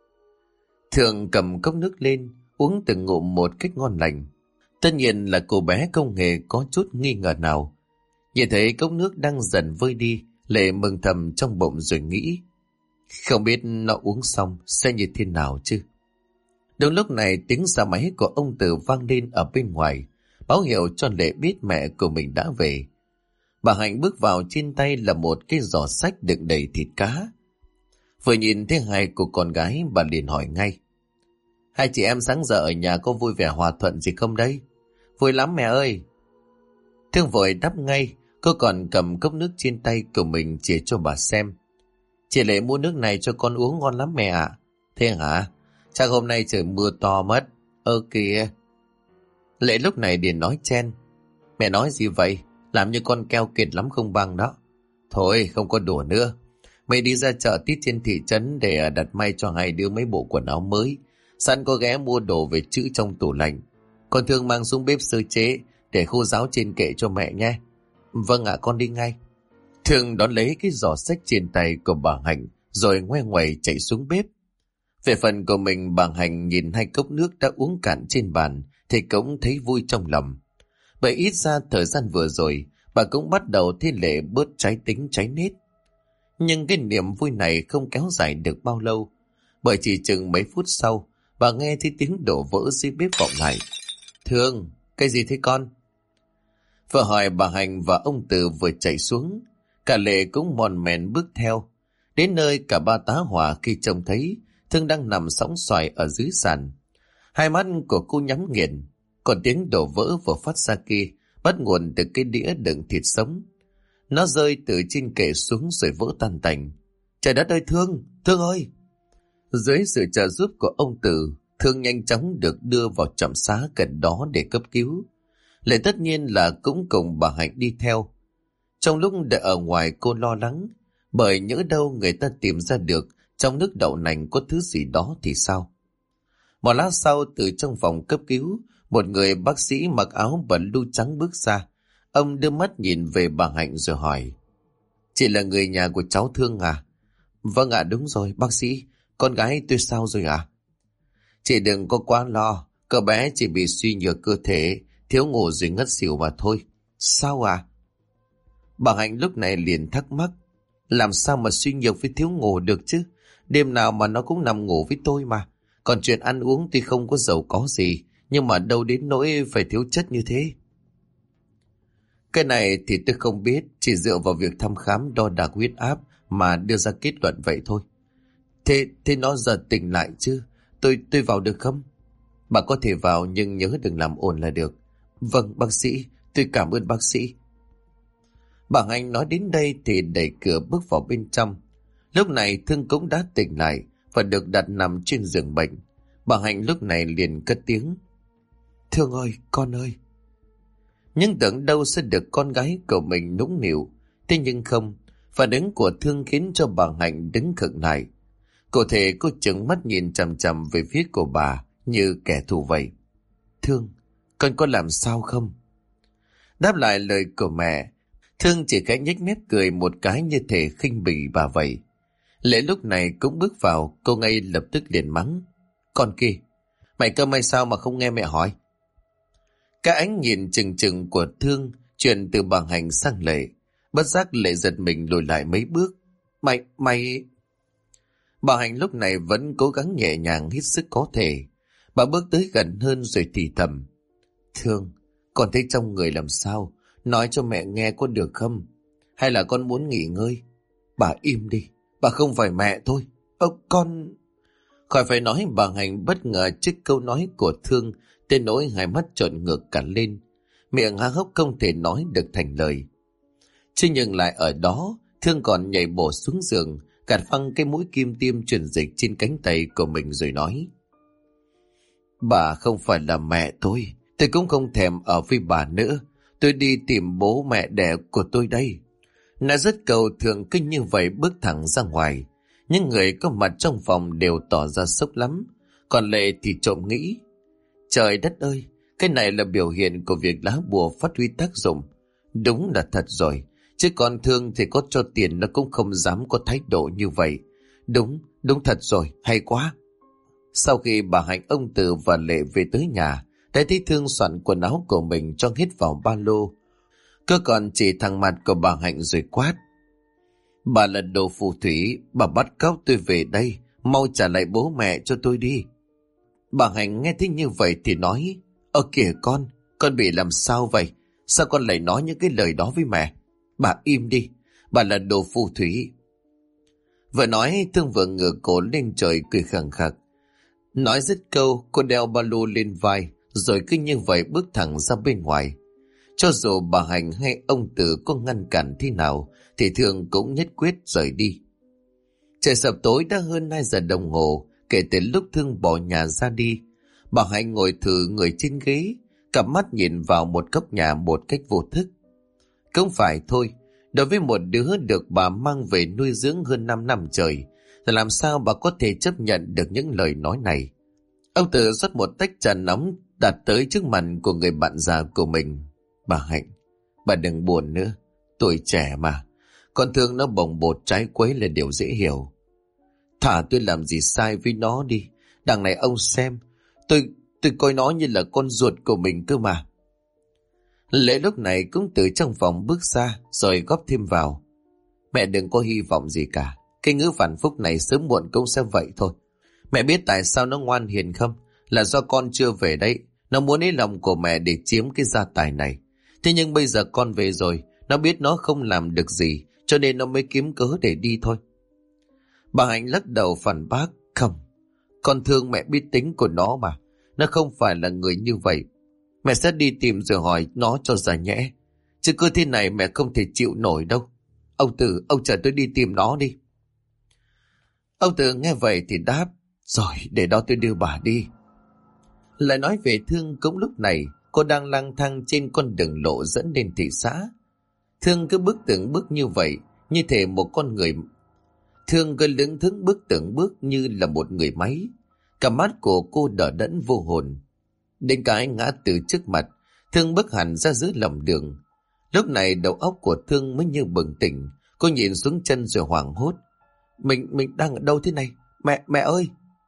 Thường cầm cốc nước lên, uống từng ngụm một cách ngon lành. Tất nhiên là cô bé không hề có chút nghi ngờ nào. Nhìn thấy cốc nước đang dần vơi đi, Lệ mừng thầm trong bụng rồi nghĩ. Không biết nó uống xong sẽ như thế nào chứ. Đúng lúc này tiếng xe máy của ông Từ vang lên ở bên ngoài, báo hiệu cho Lệ biết mẹ của mình đã về. Bà Hạnh bước vào, trên tay là một cái giỏ xách đựng đầy thịt cá. Vừa nhìn thấy hai cô con gái, bà liền hỏi ngay. Hai chị em sáng giờ ở nhà có vui vẻ hòa thuận gì không đấy? Vui lắm mẹ ơi. Thương vội đáp ngay, cô còn cầm cốc nước trên tay của mình chỉ cho bà xem. Chị Lệ mua nước này cho con uống ngon lắm mẹ ạ. Thế hả? Chắc hôm nay trời mưa to mất. Kìa. Lệ lúc này liền nói chen. Mẹ nói gì vậy? Làm như con keo kiệt lắm không bằng đó. Thôi không có đùa nữa. Mày đi ra chợ tít trên thị trấn để đặt may cho hai đứa mấy bộ quần áo mới. Sẵn có ghé mua đồ về trữ trong tủ lạnh. Con Thương mang xuống bếp sơ chế để khô ráo trên kệ cho mẹ nhé. Vâng ạ, con đi ngay. Thương đón lấy cái giỏ xách trên tay của bà Hạnh rồi ngoe ngoẩy chạy xuống bếp. Về phần của mình, bà Hạnh nhìn hai cốc nước đã uống cạn trên bàn thì cũng thấy vui trong lòng. Bởi ít ra thời gian vừa rồi bà cũng bắt đầu thấy Lệ bớt trái tính trái nết. Nhưng cái niềm vui này không kéo dài được bao lâu, bởi chỉ chừng mấy phút sau bà nghe thấy tiếng đổ vỡ dưới bếp vọng lại. Thương, cái gì thế con? Vợ hỏi. Bà Hạnh và ông Từ vừa chạy xuống, cả Lệ cũng mòn mèn bước theo. Đến nơi cả ba tá hỏa khi trông thấy Thương đang nằm sõng xoài ở dưới sàn. Hai mắt của cô nhắm nghiền, còn tiếng đổ vỡ vừa phát ra kia bắt nguồn từ cái đĩa đựng thịt sống. Nó rơi từ trên kệ xuống rồi vỡ tan tành. Trời đất ơi Thương, Thương ơi! Dưới sự trợ giúp của ông Từ, Thương nhanh chóng được đưa vào trạm xá gần đó để cấp cứu. Lệ tất nhiên là cũng cùng bà Hạnh đi theo. Trong lúc đợi ở ngoài cô lo lắng, bởi nhỡ đâu người ta tìm ra được trong nước đậu nành có thứ gì đó thì sao? Một lát sau, từ trong phòng cấp cứu, một người bác sĩ mặc áo blue trắng bước ra. Ông đưa mắt nhìn về bà Hạnh rồi hỏi. Chị là người nhà của cháu Thương à? Vâng ạ, đúng rồi bác sĩ. Con gái tôi sao rồi ạ? Chị đừng có quá lo. Cậu bé chỉ bị suy nhược cơ thể, thiếu ngủ rồi ngất xỉu mà thôi. Sao à? Bà Hạnh lúc này liền thắc mắc. Làm sao mà suy nhược với thiếu ngủ được chứ? Đêm nào mà nó cũng nằm ngủ với tôi mà. Còn chuyện ăn uống tuy không có giàu có gì, nhưng mà đâu đến nỗi phải thiếu chất như thế. Cái này thì tôi không biết, chỉ dựa vào việc thăm khám đo đạc huyết áp mà đưa ra kết luận vậy thôi. Thế nó giờ tỉnh lại chứ? Tôi vào được không? Bà có thể vào nhưng nhớ đừng làm ồn là được. Vâng bác sĩ, tôi cảm ơn bác sĩ. Bà Hạnh nói đến đây thì đẩy cửa bước vào bên trong. Lúc này Thương cũng đã tỉnh lại và được đặt nằm trên giường bệnh. Bà Hạnh lúc này liền cất tiếng. Thương ơi, con ơi! Nhưng tưởng đâu sẽ được con gái của mình nũng nịu. Thế nhưng không, phản ứng của Thương khiến cho bà Hạnh đứng khựng lại. Cụ thể cô trừng mắt nhìn chằm chằm về phía của bà như kẻ thù vậy. Thương, con có làm sao không? Đáp lại lời của mẹ, Thương chỉ khẽ nhếch mép cười một cái như thể khinh bỉ bà vậy. Lệ lúc này cũng bước vào, cô ngay lập tức liền mắng. Con kia, mày cơ may sao mà không nghe mẹ hỏi? Cái ánh nhìn chừng chừng của Thương chuyển từ bà Hạnh sang Lệ. Bất giác Lệ giật mình lùi lại mấy bước. Mày... Bà Hạnh lúc này vẫn cố gắng nhẹ nhàng hết sức có thể. Bà bước tới gần hơn rồi thì thầm. Thương, con thấy trong người làm sao? Nói cho mẹ nghe có được không? Hay là con muốn nghỉ ngơi? Bà im đi, bà không phải mẹ thôi. Con... Khỏi phải nói, bà Hạnh bất ngờ trước câu nói của Thương, đến nỗi hai mắt trợn ngược cả lên. Miệng há hốc không thể nói được thành lời. Chứ nhưng lại ở đó, Thương còn nhảy bổ xuống giường, gạt phăng cái mũi kim tiêm truyền dịch trên cánh tay của mình rồi nói. Bà không phải là mẹ tôi cũng không thèm ở với bà nữa. Tôi đi tìm bố mẹ đẻ của tôi đây. Nói dứt câu, Thương kinh như vậy bước thẳng ra ngoài. Những người có mặt trong phòng đều tỏ ra sốc lắm. Còn Lệ thì trộm nghĩ. Trời đất ơi, cái này là biểu hiện của việc lá bùa phát huy tác dụng. Đúng là thật rồi. Chứ còn Thương thì có cho tiền nó cũng không dám có thái độ như vậy. Đúng thật rồi, hay quá. Sau khi bà Hạnh, ông Từ và Lệ về tới nhà, đã thấy Thương soạn quần áo của mình cho hết vào ba lô. Cứ còn chỉ thẳng mặt của bà Hạnh rồi quát. Bà là đồ phù thủy, bà bắt cóc tôi về đây, mau trả lại bố mẹ cho tôi đi. Bà Hạnh nghe thấy như vậy thì nói. Kìa con bị làm sao vậy? Sao con lại nói những cái lời đó với mẹ? Bà im đi, bà là đồ phù thủy. Vừa nói, Thương vừa ngửa cổ lên trời cười khẳng khặc. Nói dứt câu, cô đeo ba lô lên vai, rồi cứ như vậy bước thẳng ra bên ngoài. Cho dù bà Hạnh hay ông Tử có ngăn cản thế nào, thì Thương cũng nhất quyết rời đi. Trời sập tối đã hơn 2 giờ đồng hồ kể từ lúc Thương bỏ nhà ra đi. Bà Hạnh ngồi thử người trên ghế, cặp mắt nhìn vào một góc nhà một cách vô thức. Không phải thôi, đối với một đứa được bà mang về nuôi dưỡng hơn 5 năm trời, thì làm sao bà có thể chấp nhận được những lời nói này. Ông Tự rót một tách trà nóng đặt tới trước mặt của người bạn già của mình. Bà Hạnh, bà đừng buồn nữa, tuổi trẻ mà, con thương nó bồng bột trái quấy là điều dễ hiểu. Thả tôi làm gì sai với nó đi, đằng này ông xem, tôi coi nó như là con ruột của mình cơ mà. Lệ lúc này cũng từ trong phòng bước ra rồi góp thêm vào. Mẹ đừng có hy vọng gì cả, cái ngữ phản phúc này sớm muộn cũng sẽ vậy thôi. Mẹ biết tại sao nó ngoan hiền không? Là do con chưa về đấy. Nó muốn lấy lòng của mẹ để chiếm cái gia tài này. Thế nhưng bây giờ con về rồi, nó biết nó không làm được gì, cho nên nó mới kiếm cớ để đi thôi. Bà Hạnh lắc đầu phản bác. Không, con thương mẹ biết tính của nó mà. Nó không phải là người như vậy. Mẹ sẽ đi tìm rồi hỏi nó cho ra nhẽ. Chứ cứ thế này mẹ không thể chịu nổi đâu. Ông Tự, ông chờ tôi đi tìm nó đi. Ông Tự nghe vậy thì đáp. Rồi, để đó tôi đưa bà đi. Lại nói về Thương cũng lúc này, cô đang lang thang trên con đường lộ dẫn lên thị xã. Thương cứ bước từng bước như vậy, như thể một con người. Thương cứ lững thững bước từng bước như là một người máy. Cả mắt của cô đờ đẫn vô hồn. Đến cái ngã từ trước mặt, Thương bước hẳn ra giữa lòng đường. Lúc này đầu óc của Thương mới như bừng tỉnh. Cô nhìn xuống chân rồi hoảng hốt. Mình đang ở đâu thế này? Mẹ ơi!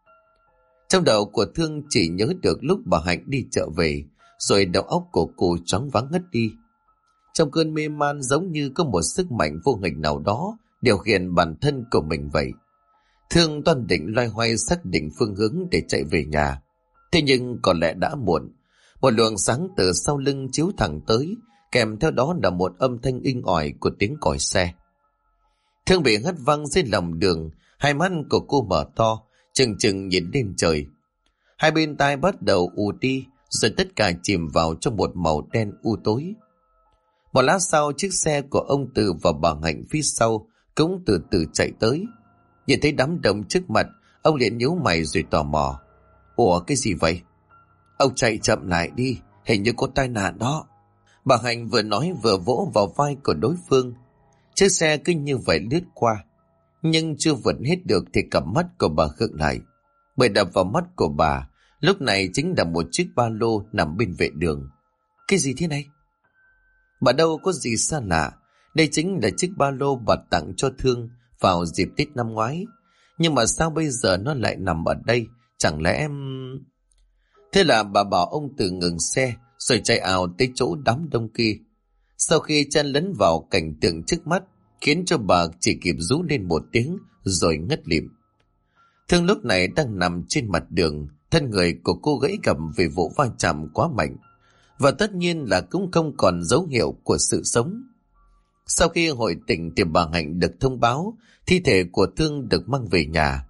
Trong đầu của Thương chỉ nhớ được lúc bà Hạnh đi chợ về, rồi đầu óc của cô choáng váng ngất đi. Trong cơn mê man giống như có một sức mạnh vô hình nào đó điều khiển bản thân của mình vậy. Thương toan định loay hoay xác định phương hướng để chạy về nhà. Thế nhưng có lẽ đã muộn. Một luồng sáng từ sau lưng chiếu thẳng tới, kèm theo đó là một âm thanh inh ỏi của tiếng còi xe. Thương bị hất văng dưới lòng đường, hai mắt của cô mở to, chừng chừng nhìn lên trời. Hai bên tai bắt đầu ù đi, rồi tất cả chìm vào trong một màu đen u tối. Một lát sau, chiếc xe của ông Từ và bà Hạnh phía sau cũng từ từ chạy tới. Nhìn thấy đám đông trước mặt, ông liền nhíu mày rồi tò mò. Ủa, cái gì vậy? Ông chạy chậm lại đi, hình như có tai nạn đó. Bà Hạnh vừa nói vừa vỗ vào vai của đối phương. Chiếc xe cứ như vậy lướt qua, nhưng chưa vượt hết được thì cặp mắt của bà khựng lại. Bởi đập vào mắt của bà lúc này chính là một chiếc ba lô nằm bên vệ đường. Cái gì thế này? Bà đâu có gì xa lạ. Đây chính là chiếc ba lô bà tặng cho Thương vào dịp Tết năm ngoái. Nhưng mà sao bây giờ nó lại nằm ở đây? Chẳng lẽ em... Thế là bà bảo ông Từ ngừng xe rồi chạy ào tới chỗ đám đông kia. Sau khi chen lấn vào cảnh tượng trước mắt, khiến cho bà chỉ kịp rú lên một tiếng rồi ngất lịm. Thương lúc này đang nằm trên mặt đường, thân người của cô gãy gầm vì vụ va chạm quá mạnh, và tất nhiên là cũng không còn dấu hiệu của sự sống. Sau khi hồi tỉnh thì bà Hạnh được thông báo thi thể của Thương được mang về nhà.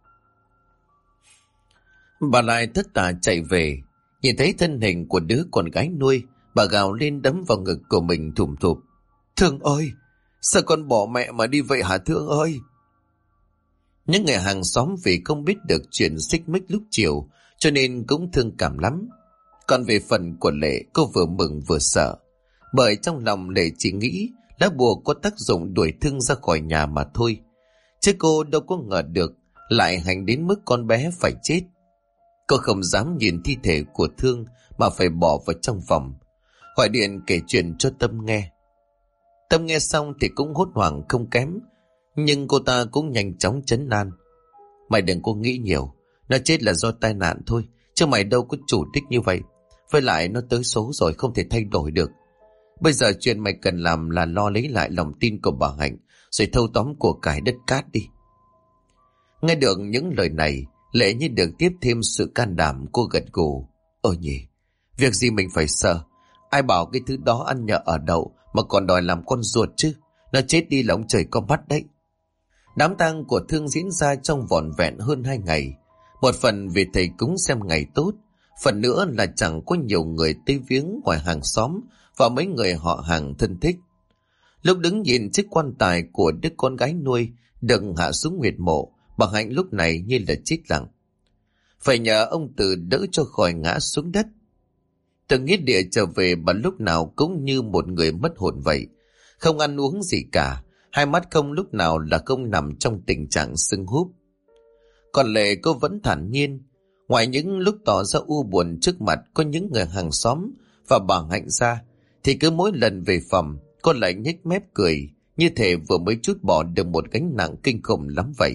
Bà lại thất tả chạy về, nhìn thấy thân hình của đứa con gái nuôi, bà gào lên đấm vào ngực của mình thùm thụp. Thương ơi! Sao con bỏ mẹ mà đi vậy hả Thương ơi? Những người hàng xóm vì không biết được chuyện xích mích lúc chiều cho nên cũng thương cảm lắm. Còn về phần của Lệ, cô vừa mừng vừa sợ. Bởi trong lòng Lệ chỉ nghĩ lá bùa có tác dụng đuổi Thương ra khỏi nhà mà thôi. Chứ cô đâu có ngờ được lại hành đến mức con bé phải chết. Cô không dám nhìn thi thể của Thương mà phải bỏ vào trong phòng, gọi điện kể chuyện cho Tâm nghe. Tâm nghe xong thì cũng hốt hoảng không kém, nhưng cô ta cũng nhanh chóng trấn an. Mày đừng có nghĩ nhiều, nó chết là do tai nạn thôi, chứ mày đâu có chủ đích như vậy. Với lại nó tới số rồi, không thể thay đổi được. Bây giờ chuyện mày cần làm là lo lấy lại lòng tin của bà Hạnh, rồi thâu tóm của cải đất cát đi. Nghe được những lời này, Lệ như được tiếp thêm sự can đảm, cô gật gù. Nhỉ, việc gì mình phải sợ? Ai bảo cái thứ đó ăn nhờ ở đậu mà còn đòi làm con ruột chứ? Nó chết đi là ông trời có mắt đấy. Đám tang của Thương diễn ra trong vỏn vẹn hơn 2 ngày. Một phần vì thầy cúng xem ngày tốt, phần nữa là chẳng có nhiều người tới viếng ngoài hàng xóm và mấy người họ hàng thân thích. Lúc đứng nhìn chiếc quan tài của đứa con gái nuôi được hạ xuống huyệt mộ, bà Hạnh lúc này như là chết lặng. Phải nhờ ông Từ đỡ cho khỏi ngã xuống đất. Từ nghĩa địa trở về, bà lúc nào cũng như một người mất hồn vậy. Không ăn uống gì cả, hai mắt không lúc nào là không nằm trong tình trạng sưng húp. Còn Lệ, cô vẫn thản nhiên. Ngoài những lúc tỏ ra u buồn trước mặt có những người hàng xóm và bà Hạnh ra, thì cứ mỗi lần về phòng, cô lại nhếch mép cười, như thể vừa mới trút bỏ được một gánh nặng kinh khủng lắm vậy.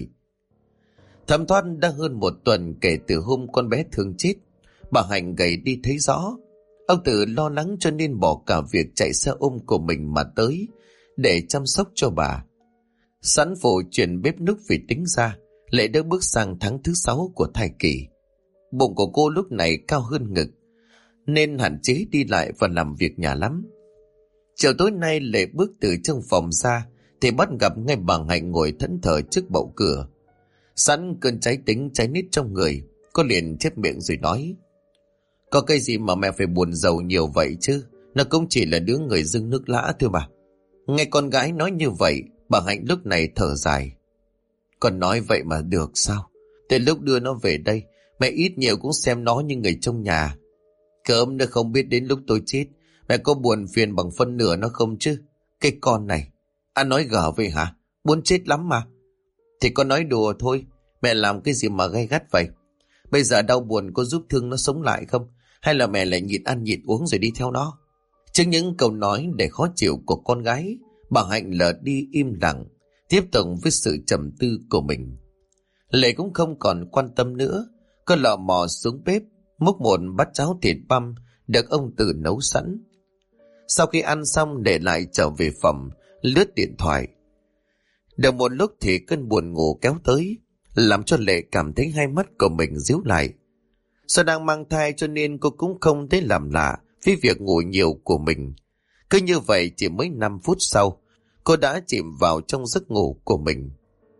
Thấm thoát đã hơn một tuần kể từ hôm con bé Thương chết. Bà Hạnh gầy đi thấy rõ. Ông Tử lo lắng cho nên bỏ cả việc chạy xe ôm của mình mà tới để chăm sóc cho bà. Sẵn phụ chuyển bếp núc vì tính ra Lệ đã bước sang tháng thứ 6 của thai kỳ. Bụng của cô lúc này cao hơn ngực, nên hạn chế đi lại và làm việc nhà lắm. Chiều tối nay Lệ bước từ trong phòng ra thì bắt gặp ngay bà Hạnh ngồi thẫn thờ trước bậu cửa. Sẵn cơn cháy tính cháy nít trong người, cô liền chép miệng rồi nói: Có cái gì mà mẹ phải buồn rầu nhiều vậy chứ? Nó cũng chỉ là đứa người dưng nước lã thôi mà. Nghe con gái nói như vậy, bà Hạnh lúc này thở dài. Con nói vậy mà được sao? Từ lúc đưa nó về đây, mẹ ít nhiều cũng xem nó như người trong nhà. Cơm nó không biết đến lúc tôi chết, mẹ có buồn phiền bằng phân nửa nó không chứ? Cái con này, anh nói gở vậy hả? Muốn chết lắm mà. Thì con nói đùa thôi, mẹ làm cái gì mà gay gắt vậy? Bây giờ đau buồn có giúp Thương nó sống lại không? Hay là mẹ lại nhịn ăn nhịn uống rồi đi theo nó? Trước những câu nói để khó chịu của con gái, bà Hạnh lờ đi im lặng, tiếp tục với sự trầm tư của mình. Lệ cũng không còn quan tâm nữa. Cô lọ mò xuống bếp, múc một bát cháo thịt băm được ông Tử nấu sẵn. Sau khi ăn xong, Lệ lại trở về phòng, lướt điện thoại. Được một lúc thì cơn buồn ngủ kéo tới, làm cho Lệ cảm thấy hai mắt của mình díu lại. Do đang mang thai cho nên cô cũng không thấy làm lạ với việc ngủ nhiều của mình. Cứ như vậy chỉ mới 5 phút sau, cô đã chìm vào trong giấc ngủ của mình.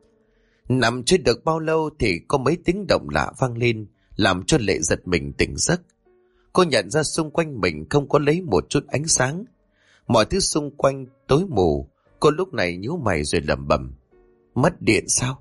Nằm chưa được bao lâu thì có mấy tiếng động lạ vang lên, làm cho Lệ giật mình tỉnh giấc. Cô nhận ra xung quanh mình không có lấy một chút ánh sáng. Mọi thứ xung quanh tối mù. Cô lúc này nhíu mày rồi lẩm bẩm: Mất điện sao?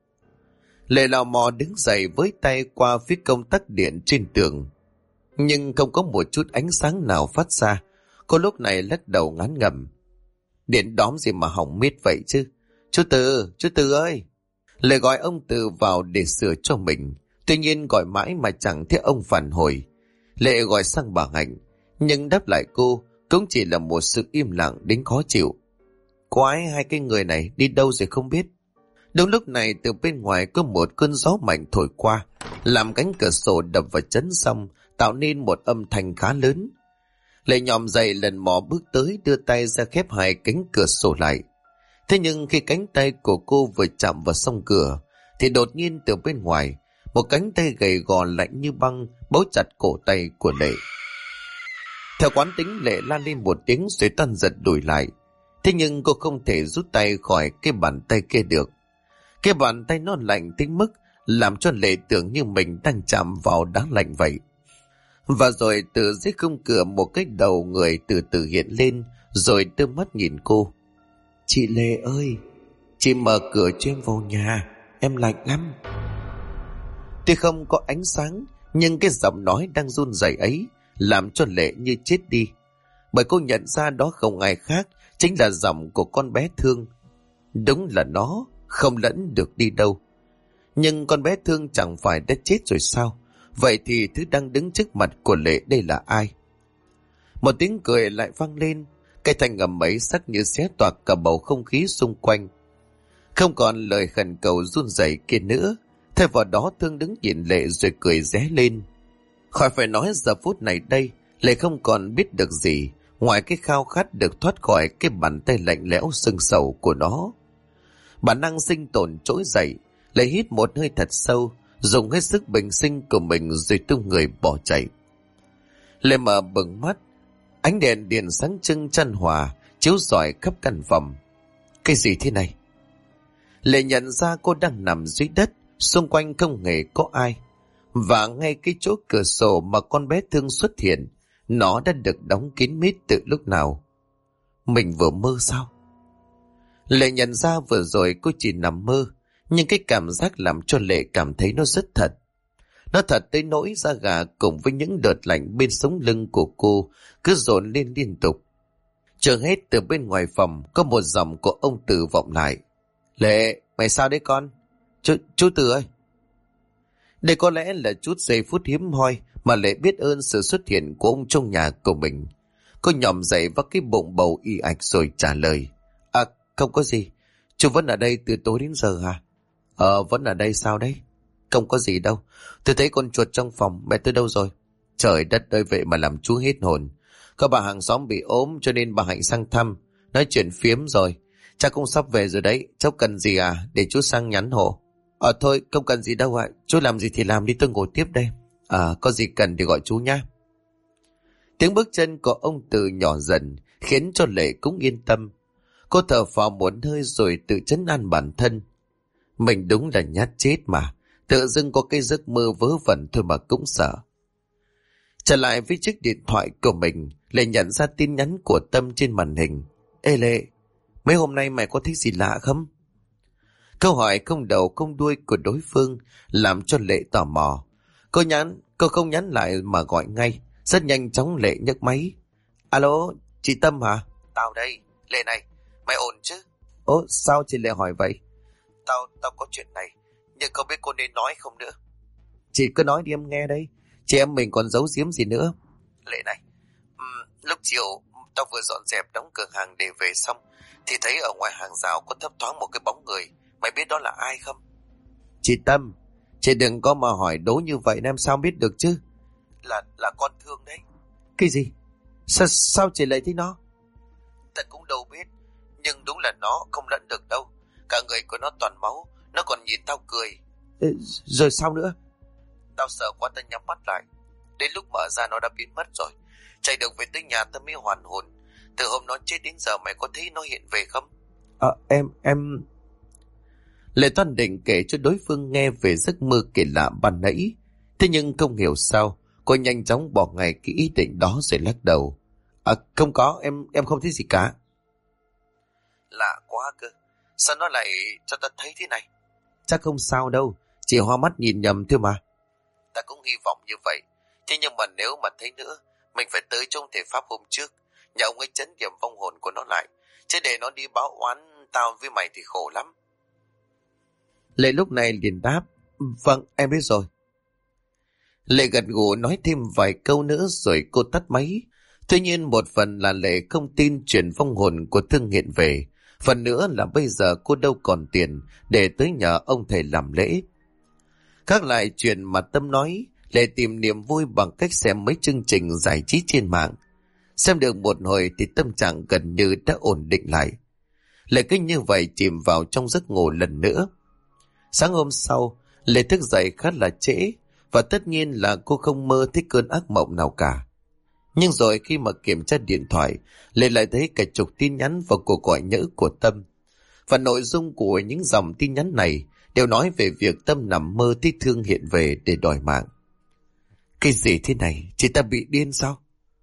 Lệ lò mò đứng dậy với tay qua phía công tắc điện trên tường, nhưng không có một chút ánh sáng nào phát ra. Cô lúc này lắc đầu ngán ngẩm: Điện đóm gì mà hỏng miết vậy chứ? Chú Từ ơi! Lệ gọi ông Từ vào để sửa cho mình. Tuy nhiên gọi mãi mà chẳng thấy ông phản hồi. Lệ gọi sang bà Hạnh, nhưng đáp lại cô cũng chỉ là một sự im lặng đến khó chịu. Quái, hai cái người này đi đâu rồi không biết. Đúng lúc này từ bên ngoài có một cơn gió mạnh thổi qua, làm cánh cửa sổ đập vào chấn xong, tạo nên một âm thanh khá lớn. Lệ nhòm dậy lần mò bước tới, đưa tay ra khép hai cánh cửa sổ lại. Thế nhưng khi cánh tay của cô vừa chạm vào song cửa, thì đột nhiên từ bên ngoài, một cánh tay gầy gò lạnh như băng bấu chặt cổ tay của Lệ. Theo quán tính, Lệ la lên một tiếng rồi toan giật đuổi lại. Thế nhưng cô không thể rút tay khỏi cái bàn tay kia được. Cái bàn tay nó lạnh tới mức làm cho Lệ tưởng như mình đang chạm vào đá lạnh vậy. Và rồi từ dưới khung cửa một cái đầu người từ từ hiện lên, rồi đưa mắt nhìn cô. Chị Lệ ơi, chị mở cửa cho em vào nhà, em lạnh lắm. Tuy không có ánh sáng, nhưng cái giọng nói đang run rẩy ấy làm cho Lệ như chết đi. Bởi cô nhận ra đó không ai khác, chính là giọng của con bé Thương. Đúng là nó, không lẫn được đi đâu. Nhưng con bé Thương chẳng phải đã chết rồi sao? Vậy thì thứ đang đứng trước mặt của Lệ đây là ai? Một tiếng cười lại vang lên. Cái thanh âm ấy sắc như xé toạc cả bầu không khí xung quanh. Không còn lời khẩn cầu run rẩy kia nữa. Thay vào đó Thương đứng nhìn Lệ rồi cười ré lên. Khỏi phải nói, giờ phút này đây, Lệ không còn biết được gì ngoài cái khao khát được thoát khỏi cái bàn tay lạnh lẽo sưng sầu của nó. Bản năng sinh tồn trỗi dậy, Lệ hít một hơi thật sâu, dùng hết sức bình sinh của mình rồi tung người bỏ chạy. Lệ mở bừng mắt, ánh đèn điện sáng trưng chan hòa chiếu rọi khắp căn phòng. Cái gì thế này? Lệ nhận ra cô đang nằm dưới đất, xung quanh không hề có ai. Và ngay cái chỗ cửa sổ mà con bé Thương xuất hiện, nó đã được đóng kín mít từ lúc nào. Mình vừa mơ sao? Lệ nhận ra vừa rồi cô chỉ nằm mơ, nhưng cái cảm giác làm cho Lệ cảm thấy nó rất thật. Nó thật tới nỗi da gà cùng với những đợt lạnh bên sống lưng của cô cứ dồn lên liên tục. Chưa hết, từ bên ngoài phòng có một giọng của ông Từ vọng lại. Lệ, mày sao đấy con? Chú Từ ơi. Đây có lẽ là chút giây phút hiếm hoi mà Lệ biết ơn sự xuất hiện của ông trong nhà của mình. Cô nhòm dậy vào cái bụng bầu y ạch rồi trả lời. À, không có gì. Chú vẫn ở đây từ tối đến giờ hả? Vẫn ở đây sao đấy? Không có gì đâu. Tôi thấy con chuột trong phòng, mẹ tôi đâu rồi? Trời đất ơi, vậy mà làm chú hết hồn. Có bà hàng xóm bị ốm cho nên bà Hạnh sang thăm. Nói chuyện phiếm rồi. Cha cũng sắp về rồi đấy. Cháu cần gì à? Để chú sang nhắn hộ. Thôi, không cần gì đâu ạ. Chú làm gì thì làm đi, tôi ngồi tiếp đây. Có gì cần thì gọi chú nhá. Tiếng bước chân của ông Từ nhỏ dần khiến cho Lệ cũng yên tâm. Cô thở phào một hơi rồi tự trấn an bản thân. Mình đúng là nhát chết mà. Tự dưng có cái giấc mơ vớ vẩn thôi mà cũng sợ. Trở lại với chiếc điện thoại của mình, Lệ nhận ra tin nhắn của Tâm trên màn hình. Ê Lệ, mấy hôm nay mày có thấy gì lạ không? Câu hỏi không đầu không đuôi của đối phương làm cho Lệ tò mò. Cô không nhắn lại mà gọi ngay. Rất nhanh chóng Lệ nhấc máy. Alo, chị Tâm hả? Tao đây. Lệ này, mày ổn chứ? Sao chị Lệ hỏi vậy? Tao có chuyện này, nhưng không biết cô nên nói không nữa. Chị cứ nói đi em nghe đây. Chị em mình còn giấu giếm gì nữa. Lệ này, lúc chiều tao vừa dọn dẹp đóng cửa hàng để về xong thì thấy ở ngoài hàng rào có thấp thoáng một cái bóng người. Mày biết đó là ai không? Chị Tâm, chị đừng có mà hỏi đố như vậy, em sao biết được chứ? Là con Thương đấy. Cái gì? Sao chị lại thấy nó? Ta cũng đâu biết, nhưng đúng là nó, không lẫn được đâu. Cả người của nó toàn máu, nó còn nhìn tao cười. Rồi sao nữa? Tao sợ quá, tao nhắm mắt lại. Đến lúc mở ra nó đã biến mất rồi. Chạy được về tới nhà tao mới hoàn hồn. Từ hôm nó chết đến giờ mày có thấy nó hiện về không? Em... Lệ Toan định kể cho đối phương nghe về giấc mơ kỳ lạ ban nãy. Thế nhưng không hiểu sao cô nhanh chóng bỏ ngay cái ý định đó rồi lắc đầu. Không có, em không thấy gì cả. Lạ quá cơ. Sao nó lại cho ta thấy thế này? Chắc không sao đâu, chỉ hoa mắt nhìn nhầm thôi mà. Ta cũng hy vọng như vậy. Thế nhưng mà nếu mà thấy nữa, mình phải tới trong thể pháp hôm trước, nhà ông ấy trấn điểm vong hồn của nó lại. Chứ để nó đi báo oán tao với mày thì khổ lắm. Lệ lúc này liền đáp. Vâng, em biết rồi. Lệ gật gù nói thêm vài câu nữa rồi cô tắt máy. Tuy nhiên một phần là Lệ không tin chuyện vong hồn của Thương hiện về. Phần nữa là bây giờ cô đâu còn tiền để tới nhờ ông thầy làm lễ. Khác lại chuyện mà Tâm nói, Lệ tìm niềm vui bằng cách xem mấy chương trình giải trí trên mạng. Xem được một hồi thì tâm trạng gần như đã ổn định lại. Lệ cứ như vậy chìm vào trong giấc ngủ lần nữa. Sáng hôm sau, Lệ thức dậy khá là trễ, và tất nhiên là cô không mơ thấy cơn ác mộng nào cả. Nhưng rồi khi mà kiểm tra điện thoại, Lệ lại thấy cả chục tin nhắn và cuộc gọi nhỡ của Tâm. Và nội dung của những dòng tin nhắn này đều nói về việc Tâm nằm mơ thấy Thương hiện về để đòi mạng. Cái gì thế này? Chị ta bị điên sao?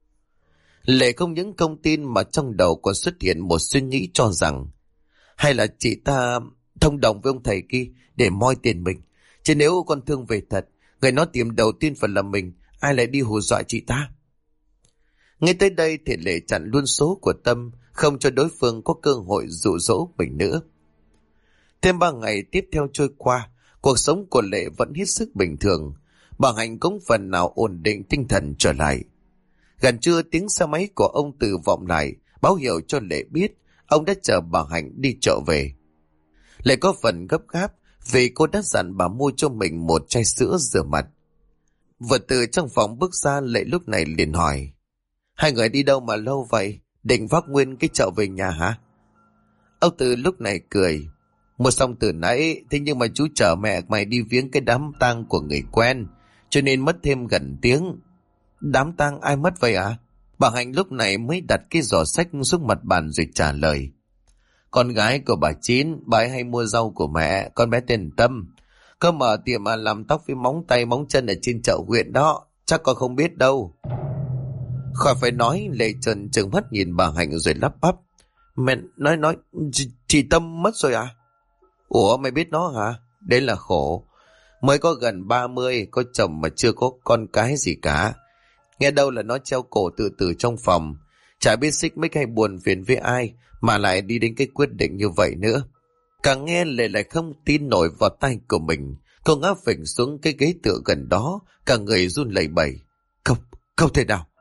Lệ không những không tin mà trong đầu còn xuất hiện một suy nghĩ cho rằng hay là chị ta thông đồng với ông thầy kia để moi tiền mình. Chứ nếu con Thương về thật, người nó tìm đầu tiên phải là mình, ai lại đi hù dọa chị ta? Ngay tới đây thì Lệ chặn luôn số của Tâm, không cho đối phương có cơ hội dụ dỗ mình nữa. Thêm 3 ngày tiếp theo trôi qua, cuộc sống của Lệ vẫn hết sức bình thường. Bà Hạnh cũng phần nào ổn định tinh thần trở lại. Gần trưa tiếng xe máy của ông Từ vọng lại, báo hiệu cho Lệ biết ông đã chờ bà Hạnh đi chợ về. Lệ có phần gấp gáp vì cô đã dặn bà mua cho mình một chai sữa rửa mặt. Vừa từ trong phòng bước ra, Lệ lúc này liền hỏi: Hai người đi đâu mà lâu vậy? Định vác nguyên cái chậu về nhà hả? Ông Từ lúc này cười: Mua xong từ nãy, thế nhưng mà chú chở mẹ mày đi viếng cái đám tang của người quen, cho nên mất thêm gần tiếng. Đám tang ai mất vậy à? Bà Hạnh lúc này mới đặt cái giỏ sách xuống mặt bàn rồi trả lời: Con gái của bà Chín, bà ấy hay mua rau của mẹ, con bé tên Tâm. Có mở tiệm làm tóc với móng tay móng chân ở trên chợ huyện đó, chắc con không biết đâu. Khỏi phải nói, Lệ trợn trừng mắt nhìn bà Hạnh rồi lắp bắp: Mẹ nói chị Tâm mất rồi à? Ủa mày biết nó hả? Đấy là khổ. Mới có gần 30, có chồng mà chưa có con cái gì cả. Nghe đâu là nó treo cổ tự tử trong phòng. Chả biết xích mích hay buồn phiền với ai mà lại đi đến cái quyết định như vậy nữa. Càng nghe Lệ lại không tin nổi vào tay của mình. Cô ngã phịch xuống cái ghế tựa gần đó, cả người run lẩy bẩy. Không thể nào.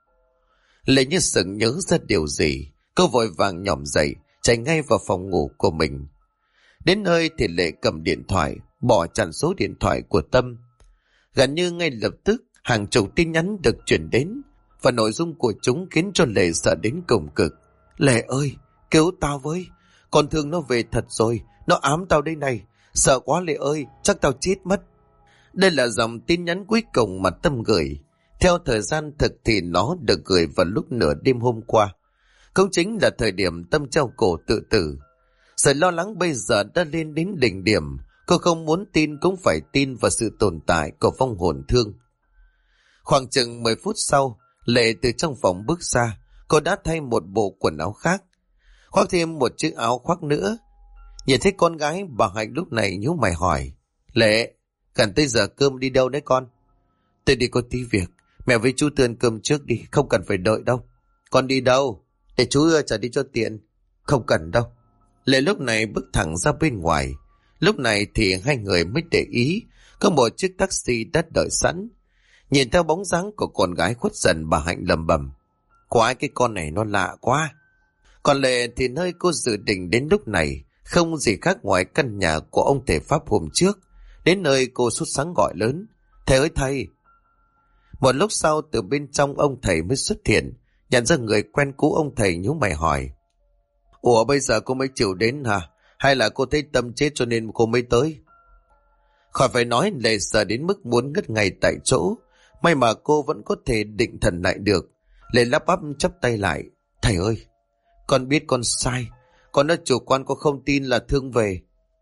Lệ như sững nhớ ra điều gì. Cô vội vàng nhỏm dậy, chạy ngay vào phòng ngủ của mình. Đến nơi thì Lệ cầm điện thoại, bỏ chặn số điện thoại của Tâm. Gần như ngay lập tức, hàng chục tin nhắn được chuyển đến, và nội dung của chúng khiến cho Lệ sợ đến cùng cực. Lệ ơi, cứu tao với, con thương nó về thật rồi, nó ám tao đây này, sợ quá Lệ ơi, chắc tao chết mất. Đây là dòng tin nhắn cuối cùng mà Tâm gửi. Theo thời gian thực thì nó được gửi vào lúc nửa đêm hôm qua. Cũng chính là thời điểm Tâm treo cổ tự tử. Sự lo lắng bây giờ đã lên đến đỉnh điểm. Cô không muốn tin cũng phải tin vào sự tồn tại của vong hồn thương. Khoảng chừng 10 phút sau, Lệ từ trong phòng bước ra. Cô đã thay một bộ quần áo khác, khoác thêm một chiếc áo khoác nữa. Nhìn thấy con gái, bà Hạnh lúc này nhíu mày hỏi: Lệ, gần tới giờ cơm đi đâu đấy con? Tôi đi có tí việc, mẹ với chú Tươn cơm trước đi, không cần phải đợi đâu. Con đi đâu? Để chú trả đi cho tiện. Không cần đâu. Lệ lúc này bước thẳng ra bên ngoài. Lúc này thì hai người mới để ý có một chiếc taxi đã đợi sẵn. Nhìn theo bóng dáng của con gái khuất dần, bà Hạnh lầm bầm: Quái, cái con này nó lạ quá. Còn Lệ thì nơi cô dự định đến lúc này không gì khác ngoài căn nhà của ông thầy Pháp hôm trước. Đến nơi cô sốt sắng gọi lớn: Thầy ơi thầy! Một lúc sau từ bên trong ông thầy mới xuất hiện. Nhận ra người quen cũ, ông thầy nhíu mày hỏi: Ủa, bây giờ cô mới chịu đến hả? Hay là cô thấy Tâm chết cho nên cô mới tới? Khỏi phải nói, Lệ sợ đến mức muốn ngất ngay tại chỗ. May mà cô vẫn có thể định thần lại được. Lệ lắp bắp chắp tay lại: Thầy ơi, con biết con sai. Con đã chủ quan, con không tin là thương về.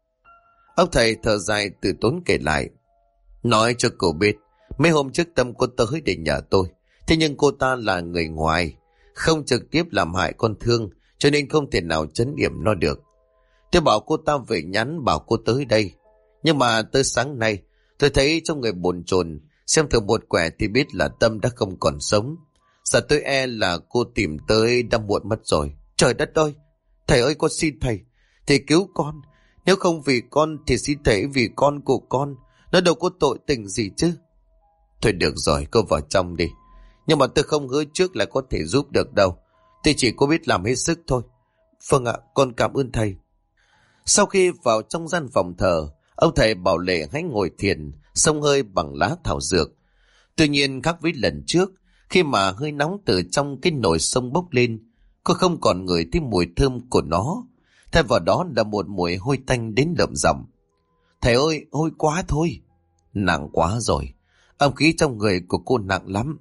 Ông thầy thở dài từ tốn kể lại: Nói cho cô biết, mấy hôm trước Tâm cô tới để nhờ tôi. Thế nhưng cô ta là người ngoài, không trực tiếp làm hại con thương, cho nên không thể nào trấn yểm nó được. Tôi bảo cô ta về nhắn bảo cô tới đây. Nhưng mà tới sáng nay tôi thấy trong người bồn chồn, xem thử một quẻ thì biết là Tâm đã không còn sống. Giờ tôi e là cô tìm tới đã muộn mất rồi. Trời đất ơi! Thầy ơi, con xin thầy cứu con. Nếu không vì con thì xin thầy vì con của con. Nó đâu có tội tình gì chứ. Thôi được rồi, cô vào trong đi. Nhưng mà tôi không hứa trước là có thể giúp được đâu. Tôi chỉ có biết làm hết sức thôi. Vâng ạ, con cảm ơn thầy. Sau khi vào trong gian phòng thờ, ông thầy bảo Lệ hãy ngồi thiền, xông hơi bằng lá thảo dược. Tuy nhiên khác với lần trước, khi mà hơi nóng từ trong cái nồi sông bốc lên, cô không còn ngửi thấy mùi thơm của nó. Thay vào đó là một mùi hôi tanh đến lợm giọng. Thầy ơi, hôi quá thôi. Nặng quá rồi. Âm khí trong người của cô nặng lắm.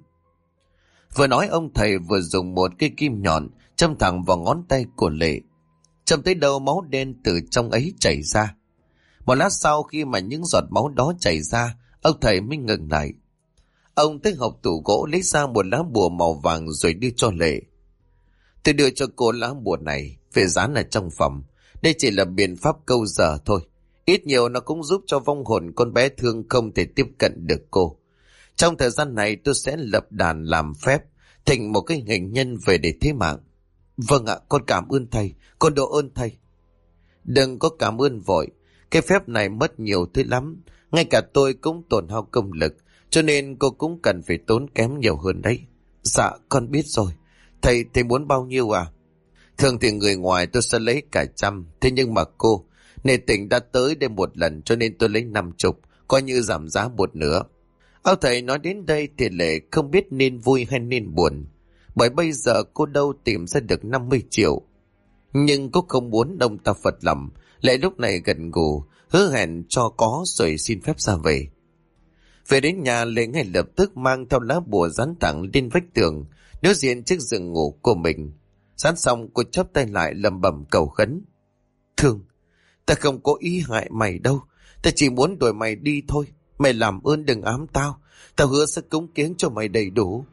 Vừa nói, ông thầy vừa dùng một cây kim nhọn châm thẳng vào ngón tay của Lệ. Châm tới đầu máu đen từ trong ấy chảy ra. Một lát sau, khi mà những giọt máu đó chảy ra, ông thầy mới ngừng lại. Ông tới hộc tủ gỗ lấy ra một lá bùa màu vàng rồi đưa cho Lệ. Tôi đưa cho cô lá bùa này về dán ở trong phòng. Đây chỉ là biện pháp câu giờ thôi. Ít nhiều nó cũng giúp cho vong hồn con bé thương không thể tiếp cận được cô. Trong thời gian này tôi sẽ lập đàn làm phép, thỉnh một cái hình nhân về để thế mạng. Vâng ạ, con cảm ơn thầy, con độ ơn thầy. Đừng có cảm ơn vội, cái phép này mất nhiều thứ lắm. Ngay cả tôi cũng tổn hao công lực, cho nên cô cũng cần phải tốn kém nhiều hơn đấy. Dạ, con biết rồi. Thầy muốn bao nhiêu à? Thường thì người ngoài tôi sẽ lấy cả 100, thế nhưng mà cô, nể tình đã tới đây một lần cho nên tôi lấy 50, coi như giảm giá một nửa. Ông thầy nói đến đây thì Lệ không biết nên vui hay nên buồn, bởi bây giờ cô đâu tìm ra được 50 triệu. Nhưng cô không muốn ông ta phật lòng. Lệ lúc này gật gù, hứa hẹn cho có rồi xin phép ra về. Về đến nhà, Lệ ngay lập tức mang theo lá bùa dán thẳng lên vách tường đối diện chiếc giường ngủ của mình. Dán xong, cô chắp tay lại lẩm bẩm cầu khấn: Thương, ta không có ý hại mày đâu, ta chỉ muốn đuổi mày đi thôi. Mày làm ơn đừng ám tao, tao hứa sẽ cúng kiến cho mày đầy đủ.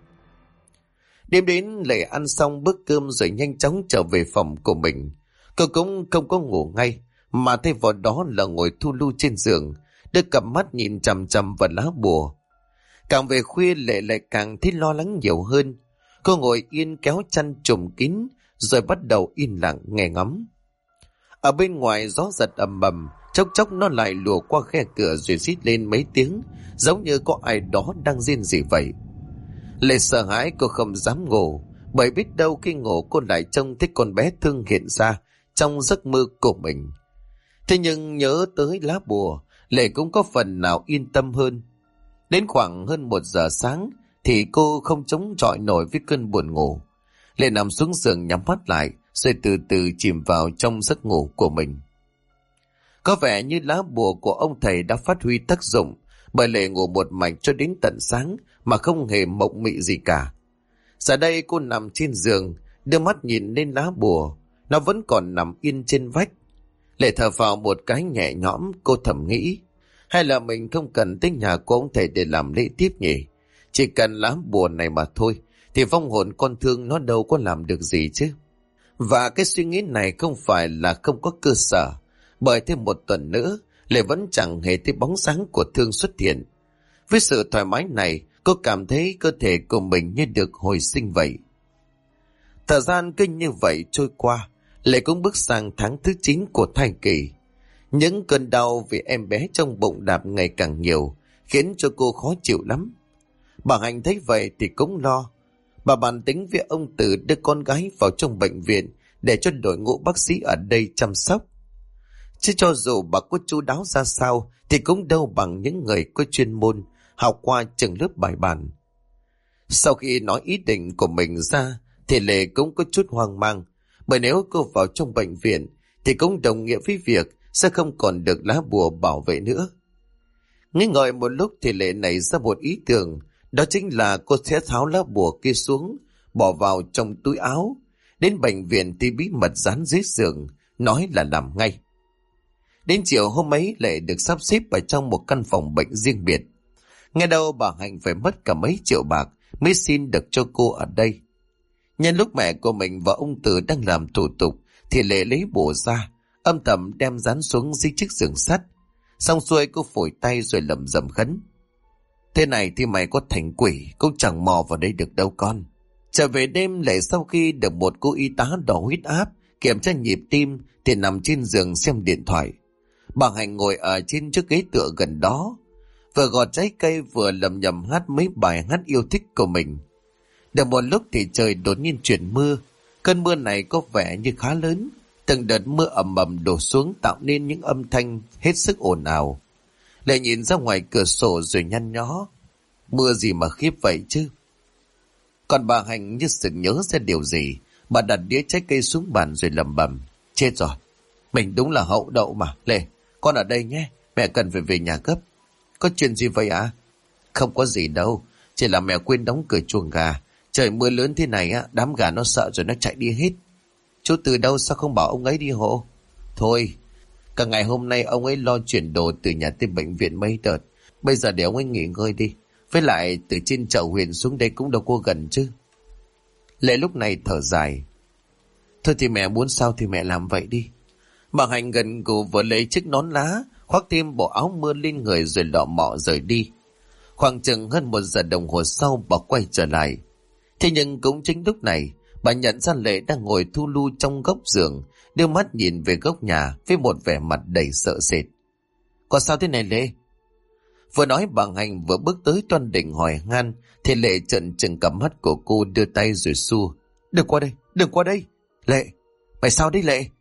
Đêm đến, Lệ ăn xong bữa cơm rồi nhanh chóng trở về phòng của mình. Cô cũng không có ngủ ngay, mà thay vào đó là ngồi thu lu trên giường, đưa cặp mắt nhìn chằm chằm vào lá bùa. Càng về khuya Lệ lại càng thấy lo lắng nhiều hơn. Cô ngồi yên kéo chăn trùm kín rồi bắt đầu yên lặng nghe ngóng. Ở bên ngoài gió giật ầm ầm, chốc chốc nó lại lùa qua khe cửa rồi rít lên mấy tiếng, giống như có ai đó đang rên rỉ vậy. Lệ sợ hãi, cô không dám ngủ, bởi biết đâu khi ngủ cô lại trông thấy con bé Thương hiện ra trong giấc mơ của mình. Thế nhưng nhớ tới lá bùa, Lệ cũng có phần nào yên tâm hơn. Đến khoảng hơn 1 giờ sáng thì cô không chống chọi nổi với cơn buồn ngủ. Lệ nằm xuống giường nhắm mắt lại rồi từ từ chìm vào trong giấc ngủ của mình. Có vẻ như lá bùa của ông thầy đã phát huy tác dụng, bởi Lệ ngủ một mạch cho đến tận sáng mà không hề mộng mị gì cả. Giờ đây cô nằm trên giường, đưa mắt nhìn lên lá bùa, nó vẫn còn nằm yên trên vách. Lệ thở vào một cái nhẹ nhõm, cô thầm nghĩ, hay là mình không cần tới nhà của ông thầy để làm lễ tiếp nhỉ? Chỉ cần lá bùa này mà thôi, thì vong hồn con Thương nó đâu có làm được gì chứ. Và cái suy nghĩ này không phải là không có cơ sở, bởi thêm 1 tuần nữa, Lệ vẫn chẳng hề thấy bóng dáng của Thương xuất hiện. Với sự thoải mái này, cô cảm thấy cơ thể của mình như được hồi sinh vậy. Thời gian cứ như vậy trôi qua, Lệ cũng bước sang tháng thứ 9 của thai kỳ. Những cơn đau vì em bé trong bụng đạp ngày càng nhiều, khiến cho cô khó chịu lắm. Bà Hạnh thấy vậy thì cũng lo. Bà bàn tính với ông Tử đưa con gái vào trong bệnh viện để cho đội ngũ bác sĩ ở đây chăm sóc. Chứ cho dù bà có chu đáo ra sao thì cũng đâu bằng những người có chuyên môn, học qua trường lớp bài bản. Sau khi nói ý định của mình ra thì Lệ cũng có chút hoang mang, bởi nếu cô vào trong bệnh viện thì cũng đồng nghĩa với việc sẽ không còn được lá bùa bảo vệ nữa. Nghĩ ngợi một lúc thì Lệ nảy ra một ý tưởng, đó chính là cô sẽ tháo lá bùa kia xuống, bỏ vào trong túi áo, đến bệnh viện thì bí mật dán dưới giường, nói là làm ngay. Đến chiều hôm ấy Lệ được sắp xếp ở trong một căn phòng bệnh riêng biệt. Nghe đâu bà Hạnh phải mất cả mấy triệu bạc mới xin được cho cô ở đây. Nhân lúc mẹ của mình và ông Tử đang làm thủ tục thì Lệ lấy bùa ra, âm thầm đem dán xuống dưới chiếc giường sắt. Xong xuôi cô phủi tay rồi lẩm bẩm khấn. Thế này thì mày có thành quỷ cũng chẳng mò vào đây được đâu con. Trở về đêm Lệ sau khi được một cô y tá đo huyết áp, kiểm tra nhịp tim thì nằm trên giường xem điện thoại. Bà Hạnh ngồi ở trên chiếc ghế tựa gần đó, vừa gọt trái cây vừa lẩm nhẩm hát mấy bài hát yêu thích của mình. Được một lúc thì trời đột nhiên chuyển mưa. Cơn mưa này có vẻ như khá lớn, từng đợt mưa ầm ầm đổ xuống tạo nên những âm thanh hết sức ồn ào. Lệ nhìn ra ngoài cửa sổ rồi nhăn nhó, mưa gì mà khiếp vậy chứ. Còn bà Hạnh như sực nhớ ra điều gì, bà đặt đĩa trái cây xuống bàn rồi lẩm bẩm, chết rồi, mình đúng là hậu đậu mà. Lệ, con ở đây nhé, mẹ cần phải về nhà gấp. Có chuyện gì vậy ạ? Không có gì đâu, chỉ là mẹ quên đóng cửa chuồng gà. Trời mưa lớn thế này á, đám gà nó sợ rồi nó chạy đi hết. Chú từ đâu sao không bảo ông ấy đi hộ? Thôi, cả ngày hôm nay ông ấy lo chuyển đồ từ nhà tới bệnh viện mấy đợt. Bây giờ để ông ấy nghỉ ngơi đi. Với lại từ trên chợ huyện xuống đây cũng đâu có gần chứ. Lệ lúc này thở dài. Thôi thì mẹ muốn sao thì mẹ làm vậy đi. Bà Hạnh gần gù vừa lấy chiếc nón lá, khoác thêm bộ áo mưa lên người rồi lọ mọ rời đi. Khoảng chừng hơn 1 giờ đồng hồ sau bà quay trở lại. Thế nhưng cũng chính lúc này, bà nhận ra Lệ đang ngồi thu lu trong góc giường, đưa mắt nhìn về góc nhà với một vẻ mặt đầy sợ sệt. Có sao thế này Lệ? Vừa nói bà Hạnh vừa bước tới toan định hỏi han, thì Lệ trợn trừng cặp mắt của cô đưa tay rồi xua. Đừng qua đây, đừng qua đây. Lệ, mày sao đấy Lệ?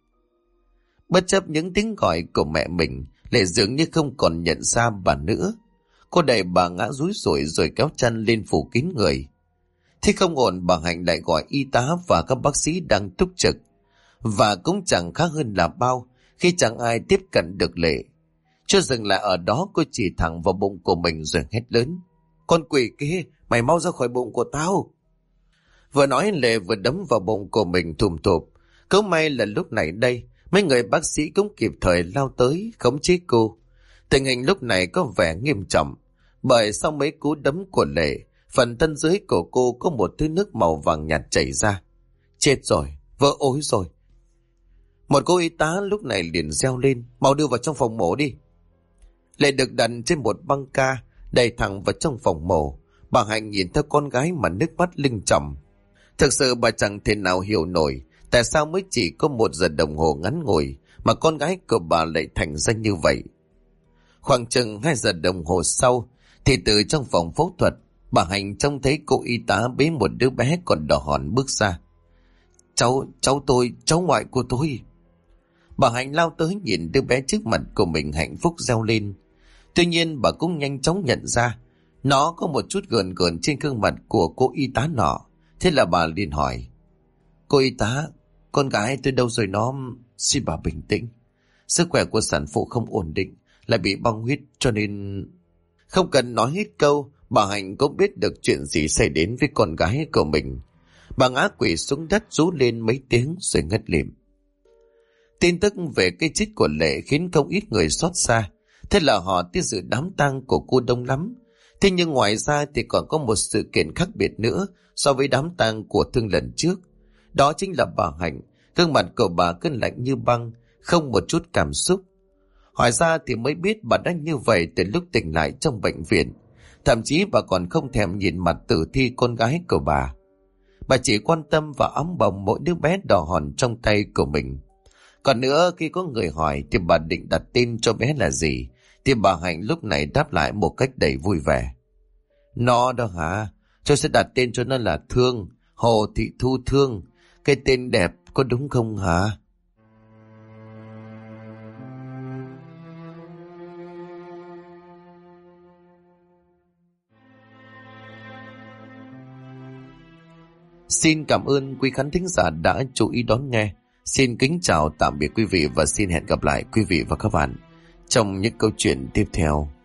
Bất chấp những tiếng gọi của mẹ mình, Lệ dường như không còn nhận ra bà nữa. Cô đẩy bà ngã rúi rủi rồi kéo chăn lên phủ kín người. Thế không ổn, bà Hạnh lại gọi y tá và các bác sĩ đang túc trực. Và cũng chẳng khác hơn là bao khi chẳng ai tiếp cận được Lệ. Chưa dừng lại ở đó, cô chỉ thẳng vào bụng của mình rồi hét lớn. Con quỷ kia, mày mau ra khỏi bụng của tao. Vừa nói Lệ vừa đấm vào bụng của mình thùm thụp. Cứ may là lúc này đây, mấy người bác sĩ cũng kịp thời lao tới khống chế cô. Tình hình lúc này có vẻ nghiêm trọng, bởi sau mấy cú đấm của Lệ, phần thân dưới của cô có một thứ nước màu vàng nhạt chảy ra. Chết rồi, vỡ ối rồi. Một cô y tá lúc này liền reo lên, mau đưa vào trong phòng mổ đi. lại được đặt trên một băng ca đẩy thẳng vào trong phòng mổ. Bà Hạnh nhìn theo con gái mà nước mắt lưng tròng. Thực sự bà chẳng thể nào hiểu nổi tại sao mới chỉ có 1 giờ đồng hồ ngắn ngủi mà con gái của bà lại thành ra như vậy. Khoảng chừng 2 giờ đồng hồ sau thì từ trong phòng phẫu thuật, bà Hạnh trông thấy cô y tá bế một đứa bé còn đỏ hòn bước ra. Cháu tôi, cháu ngoại của tôi. Bà Hạnh lao tới nhìn đứa bé trước mặt của mình hạnh phúc reo lên. Tuy nhiên bà cũng nhanh chóng nhận ra nó có một chút gờn gờn trên gương mặt của cô y tá nọ. Thế là bà liền hỏi: Cô y tá, con gái tôi đâu rồi nó? Xin bà bình tĩnh. Sức khỏe của sản phụ không ổn định, lại bị băng huyết cho nên... Không cần nói hết câu, bà Hạnh cũng biết được chuyện gì xảy đến với con gái của mình. Bà ngã quỵ xuống đất rú lên mấy tiếng rồi ngất lịm. Tin tức về cái chết của Lệ khiến không ít người xót xa. Thế là họ tới dự đám tang của cô đông lắm. Thế nhưng ngoài ra thì còn có một sự kiện khác biệt nữa so với đám tang của Thương lần trước. Đó chính là bà Hạnh. Gương mặt của bà cứ lạnh như băng, không một chút cảm xúc. Hỏi ra thì mới biết bà đã như vậy từ lúc tỉnh lại trong bệnh viện. Thậm chí bà còn không thèm nhìn mặt tử thi con gái của bà. Bà chỉ quan tâm và ấm bồng mỗi đứa bé đỏ hòn trong tay của mình. Còn nữa, khi có người hỏi thì bà định đặt tên cho bé là gì, thì bà Hạnh lúc này đáp lại một cách đầy vui vẻ: Nó đó hả? Tôi sẽ đặt tên cho nó là Thương, Hồ Thị Thu Thương. Cái tên đẹp có đúng không hả? Xin cảm ơn quý khán thính giả đã chú ý đón nghe. Xin kính chào tạm biệt quý vị và xin hẹn gặp lại quý vị và các bạn trong những câu chuyện tiếp theo.